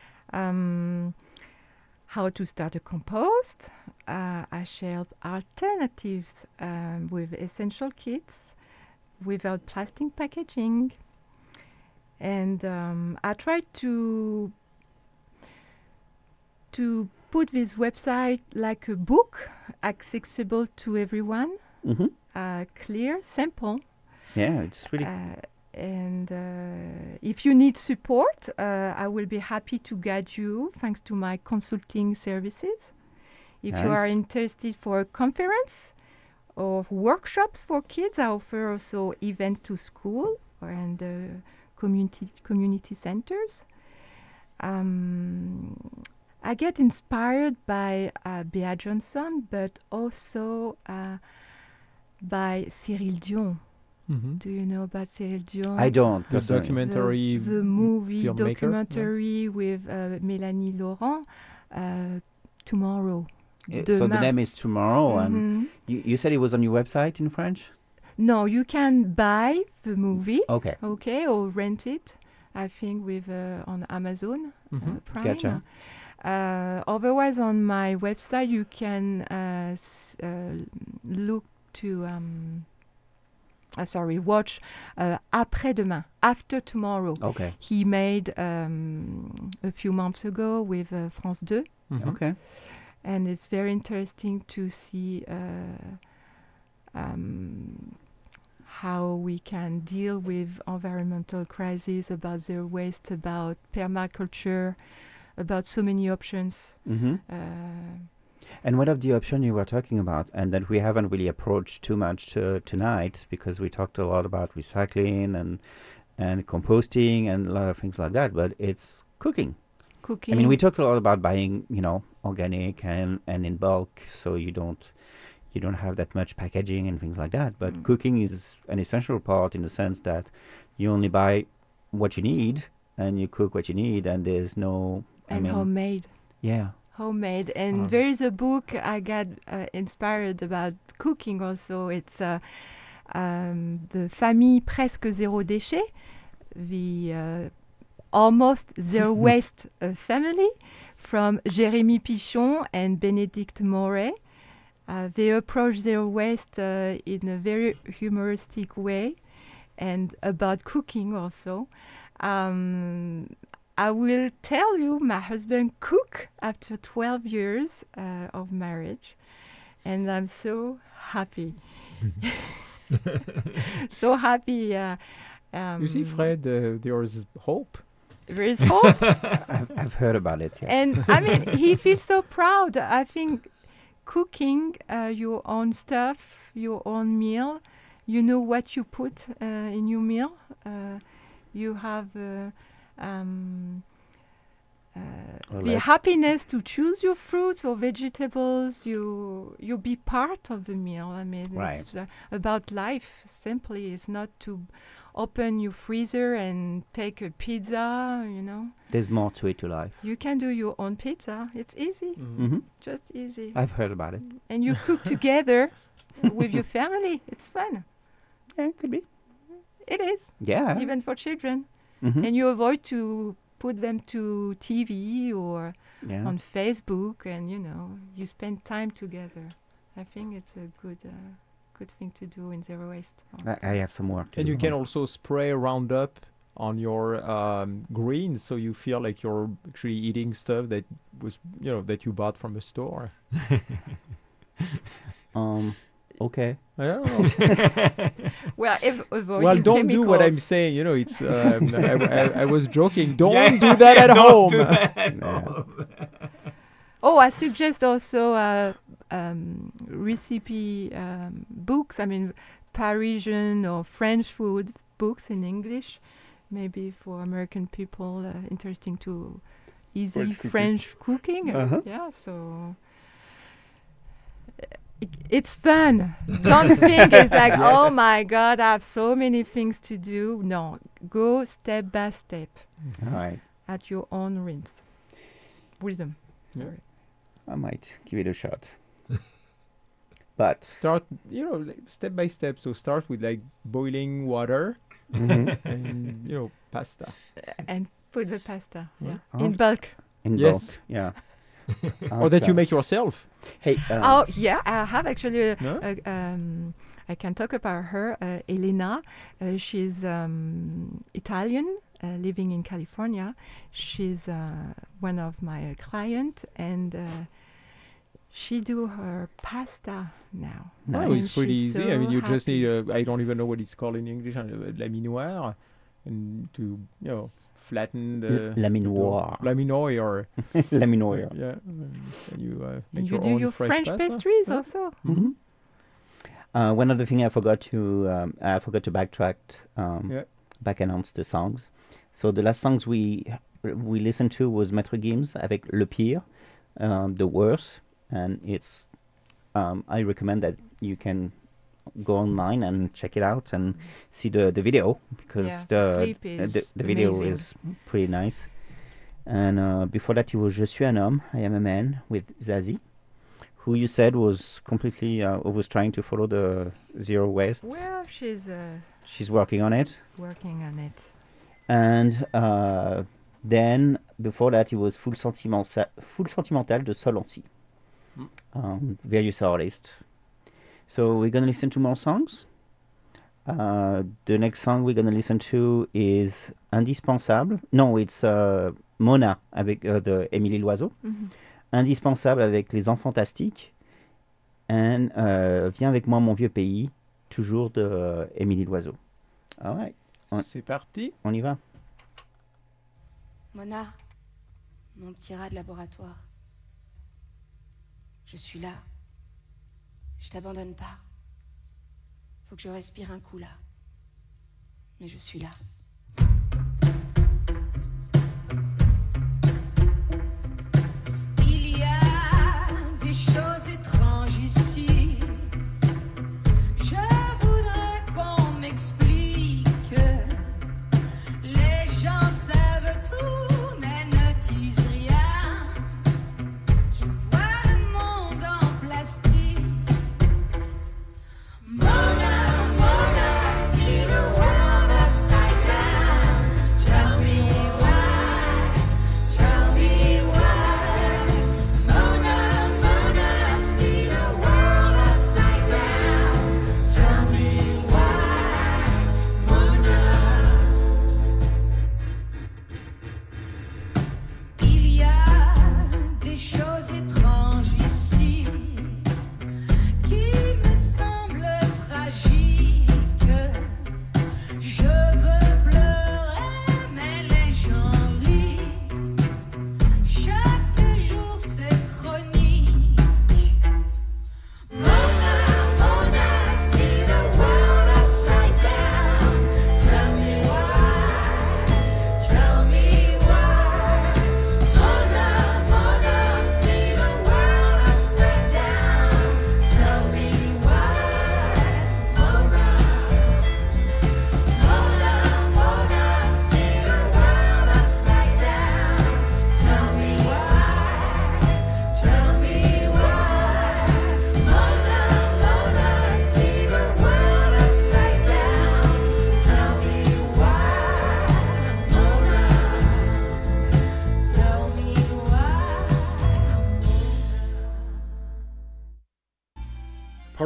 how to start a compost. I share alternatives with essential kits without plastic packaging. And I try to put this website like a book, accessible to everyone, clear, simple. Yeah, it's really... And if you need support, I will be happy to guide you thanks to my consulting services. If you are Nice. interested for a conference or workshops for kids, I offer also events to school and community centers. I get inspired by Bea Johnson, but also by Cyril Dion. Do you know about Cyril Dion? I don't, The personally. documentary The movie filmmaker? documentary with Mélanie Laurent, Tomorrow. So the Demain. name is Tomorrow, Mhm. and you said it was on your website in French? No, you can buy the movie. Okay. Okay, or rent it. I think with on Amazon Prime. Gotcha. Otherwise, on my website, you can look to. Watch Après-demain, After Tomorrow. Okay. He made a few months ago with France 2. Okay. And it's very interesting to see how we can deal with environmental crises, about zero waste, about permaculture, about so many options. And one of the options you were talking about, and that we haven't really approached too much tonight, because we talked a lot about recycling and composting and a lot of things like that, but it's cooking. I mean, we talked a lot about buying, organic and in bulk, so you don't have that much packaging and things like that. But cooking is an essential part, in the sense that you only buy what you need and you cook what you need, and there's no... homemade. Yeah. Homemade. And there is a book I got inspired about cooking also. It's the Famille Presque Zéro Déchet, the almost zero waste family, from Jérémy Pichon and Bénédicte Moret. They approach zero waste in a very humoristic way, and about cooking also. I will tell you, my husband cooked after 12 years of marriage, and I'm so happy. So happy. You see, Fred, there is hope. There is hope. I've heard about it, yes. And I mean, he feels so proud. I think cooking your own stuff, your own meal, you know what you put in your meal. You have the happiness to choose your fruits or vegetables. You be part of the meal. I mean, it's about life. Simply, it's not to open your freezer and take a pizza. There's more to it to life. You can do your own pizza. It's easy, just easy. I've heard about it. And you cook together with your family. It's fun. Yeah, it could be. It is. Yeah. Even for children. Mhm. And you avoid to put them to TV or Yeah. on Facebook, and you spend time together. I think it's a good thing to do in zero waste. I have some work to And do. you can also spray Roundup on your greens, so you feel like you're actually eating stuff that was that you bought from a store. Okay. I don't know. Well, avoiding Well, don't do what I'm chemicals. saying. It's I was joking. Don't Yeah, do that at don't home. do that at Yeah. home. Oh, I suggest also recipe books. I mean, Parisian or French food books in English, maybe for American people, interesting to easy French cooking. French cooking. Uh-huh. Yeah, so it's fun. Don't think it's like, oh Yes. my God, I have so many things to do. No, go step by step All right. at your own rhythm. Yeah. Sorry. I might give it a shot. But Start, like, step by step. So start with like boiling water Mhm. and pasta. And put the pasta Yeah. in bulk. in Yes. bulk, yeah. Or that you Okay. make yourself. Hey. Oh yeah, I have actually. No? I can talk about her, Elena. She's Italian, living in California. She's one of my client, and she do her pasta now. Oh, Nice. it's pretty she's easy. I mean, so you just need happy. I don't even know what it's called in English, laminoir, and to flatten the Laminoir. laminoir. Laminoir. Yeah, and you And make you your do own your fresh French pasta. pastries Yeah. also. Mhm. One other thing I forgot to backtrack, Yeah. back announce the songs. So the last songs we listened to was Maître Gims avec Le Pire, the worst, and it's I recommend that you can go online and check it out and see the video, because Yeah, the clip is the video amazing. is pretty nice. And before that, it was Je suis un homme, I am a man, with Zazie, who you said was completely was trying to follow the zero waste. Well, she's She's working on it. working on it. And then before that, it was Full Sentimental de Solancy. Various artists. So we're gonna listen to more songs. The next song we're gonna listen to is Indispensable. No, it's Mona avec de Émilie Loiseau. Mhm. Indispensable avec Les Enfants Fantastiques. And Viens avec moi mon vieux pays, toujours de Émilie Loiseau. All right. C'est parti. On y va. Mona, mon petit rat de laboratoire. Je suis là. Je t'abandonne pas. Faut que je respire un coup là. Mais je suis là. Il y a des choses étranges ici. Je voudrais qu'on m'explique. Les gens savent tout, mais ne disent rien. Je vois le monde en plastique. Mona, Mona, see the world upside down.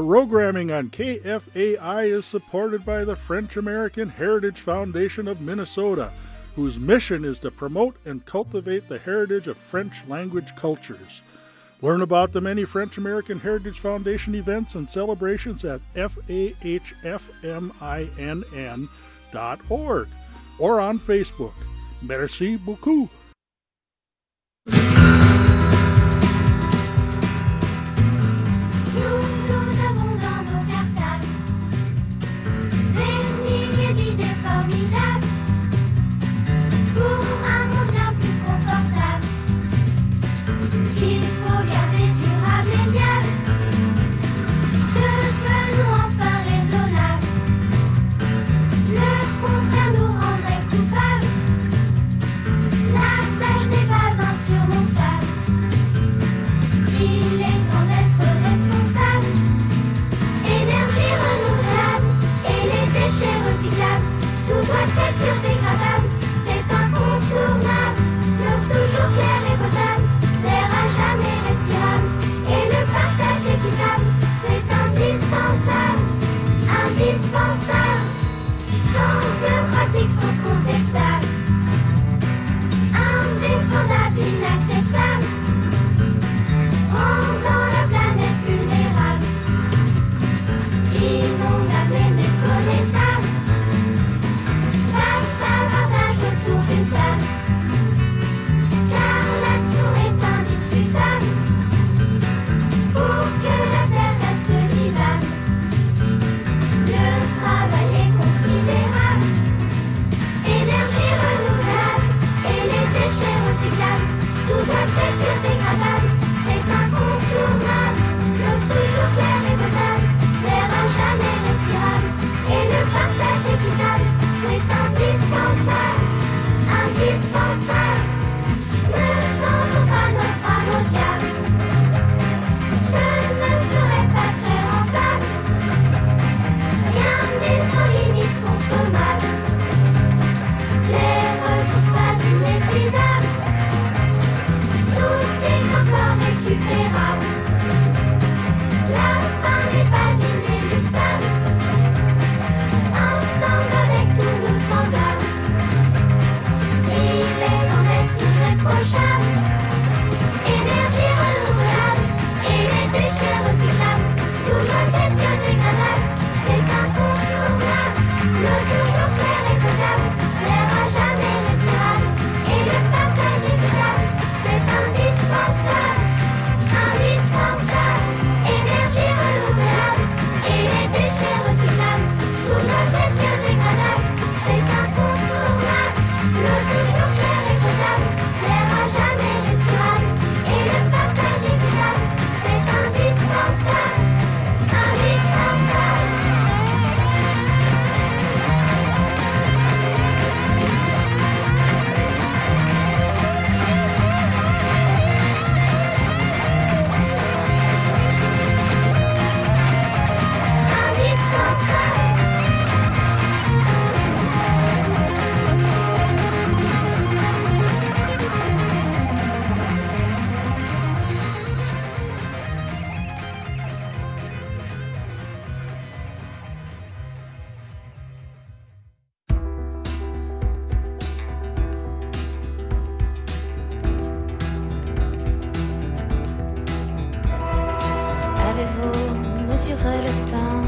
Programming on KFAI is supported by the French American Heritage Foundation of Minnesota, whose mission is to promote and cultivate the heritage of French language cultures. Learn about the many French American Heritage Foundation events and celebrations at fahfminn.org or on Facebook. Merci beaucoup. Nous avons dans nos cartables des milliers d'idées formidables pour un monde bien plus confortable qu'il faut garder durable et viable. Devenons enfin raisonnables. Le contraire nous rendrait coupables. La tâche n'est pas insurmontable. Il est temps d'être responsable. Énergie renouvelable et les déchets recyclables. Tout doit être biodégradable, c'est incontournable. L'eau toujours claire et potable, l'air à jamais respirable. Et le partage équitable, c'est indispensable. Indispensable. Tant que pratiques sont contestables, indéfendables, inacceptables, rendant la planète vulnérable, inondable et méconnaissable. Bavardage autour d'une table, car l'action est indiscutable pour que la terre reste vivable. Le travail est considérable. Énergie renouvelable et les déchets recyclables. Tout doit être biodégradable, c'est incontournable. L'eau toujours claire et potable, l'air à jamais respirable. Et le partage équitable, c'est indispensable. Indispensable. Ne vendons pas notre âme au diable. Ce ne serait pas très rentable. Rien n'est sans limite consommable. Les ressources pas inépuisables. Tout est encore récupérable. La fin n'est pas inéluctable. Ensemble avec tous nos semblables, il est temps d'être irréprochable. Énergie renouvelable et les déchets recyclables. Tout doit être biodégradable, c'est incontournable. L'eau toujours claire et potable, l'air à jamais respirable. Et le partage équitable, c'est indispensable. Indispensable. Énergie renouvelable et les déchets recyclables. Tout doit être biodégradable, c'est incontournable. L'eau toujours claire et potable, l'air à jamais respirable. Et le partage équitable, c'est indispensable. Indispensable. Avez-vous mesuré le temps?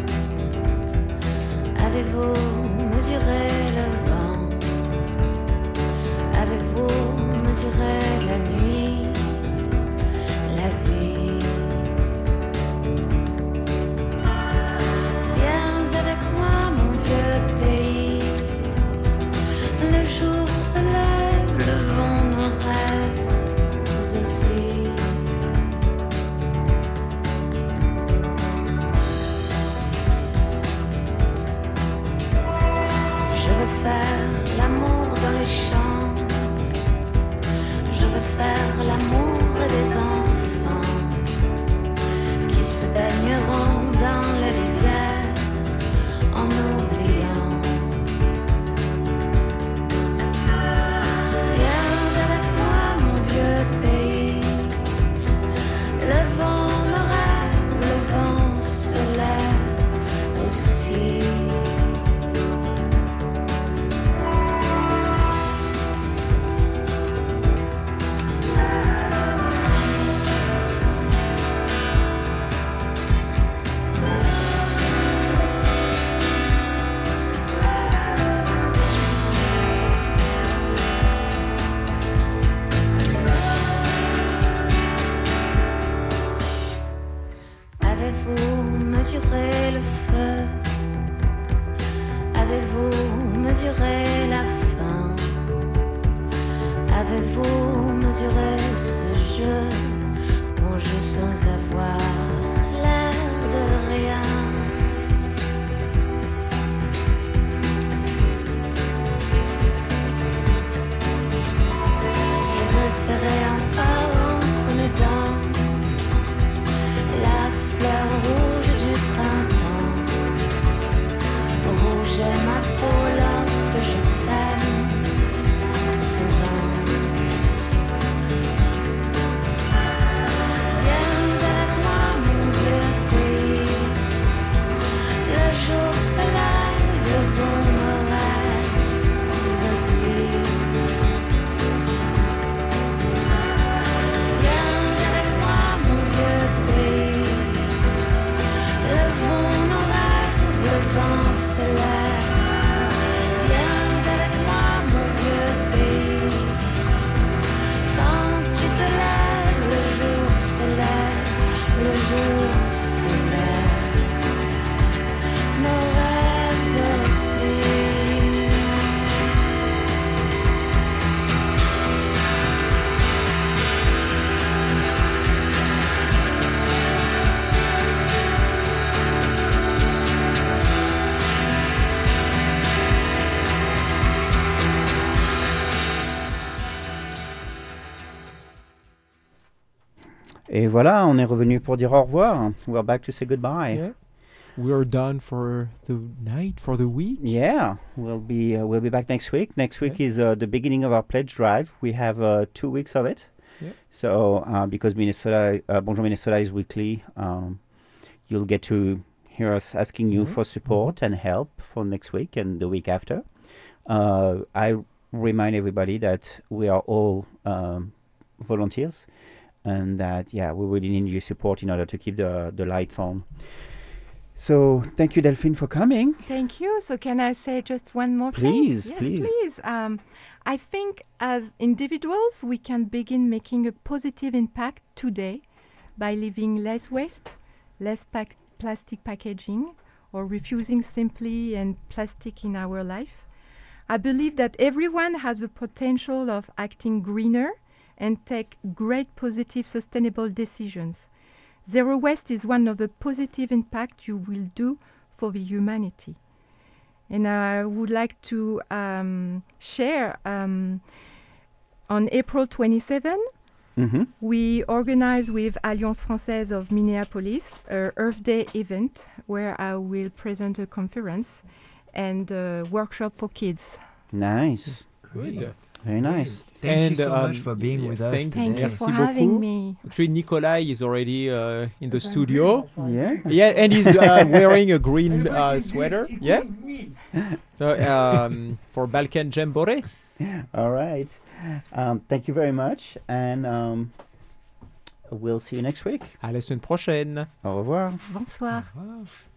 Avez-vous mesuré le vent? Avez-vous mesuré la nuit, la vie? Viens avec moi, mon vieux pays. Le jour se lève, le vent nos rêves aussi. Je veux faire l'amour dans les champs. Je veux faire l'amour des enfants qui se baigneront dans les rivières en oubliant. Viens avec moi, mon vieux pays. Le vent me rêve, le vent Et voilà, on est revenu pour dire au revoir. We're back to say goodbye. Yeah. We're done for the night, for the week. Yeah, we'll be back next week. Next week is the beginning of our pledge drive. We have 2 weeks of it. Yeah. So because Minnesota, Bonjour Minnesota is weekly, you'll get to hear us asking you for support and help for next week and the week after. I remind everybody that we are all volunteers, and that we really need your support in order to keep the lights on. So thank you, Delphine, for coming. Thank you. So can I say just one more Please, thing? please. Yes, please. I think as individuals, we can begin making a positive impact today by leaving less waste, less plastic packaging, or refusing simply and plastic in our life. I believe that everyone has the potential of acting greener and take great positive sustainable decisions. Zero waste is one of the positive impact you will do for the humanity. And I would like to share on April 27, we organize with Alliance Française of Minneapolis a Earth Day event where I will present a conference and a workshop for kids. Nice. Good. Very nice. Thank you so much for being with us Thank you today. for having me. Actually, Nikolai is already in the studio. Yeah. Yeah, and he's wearing a green sweater. Yeah. So for Balkan Jamboree. All right. Thank you very much, and we'll see you next week. À la semaine prochaine. Au revoir. Bonsoir. Au revoir.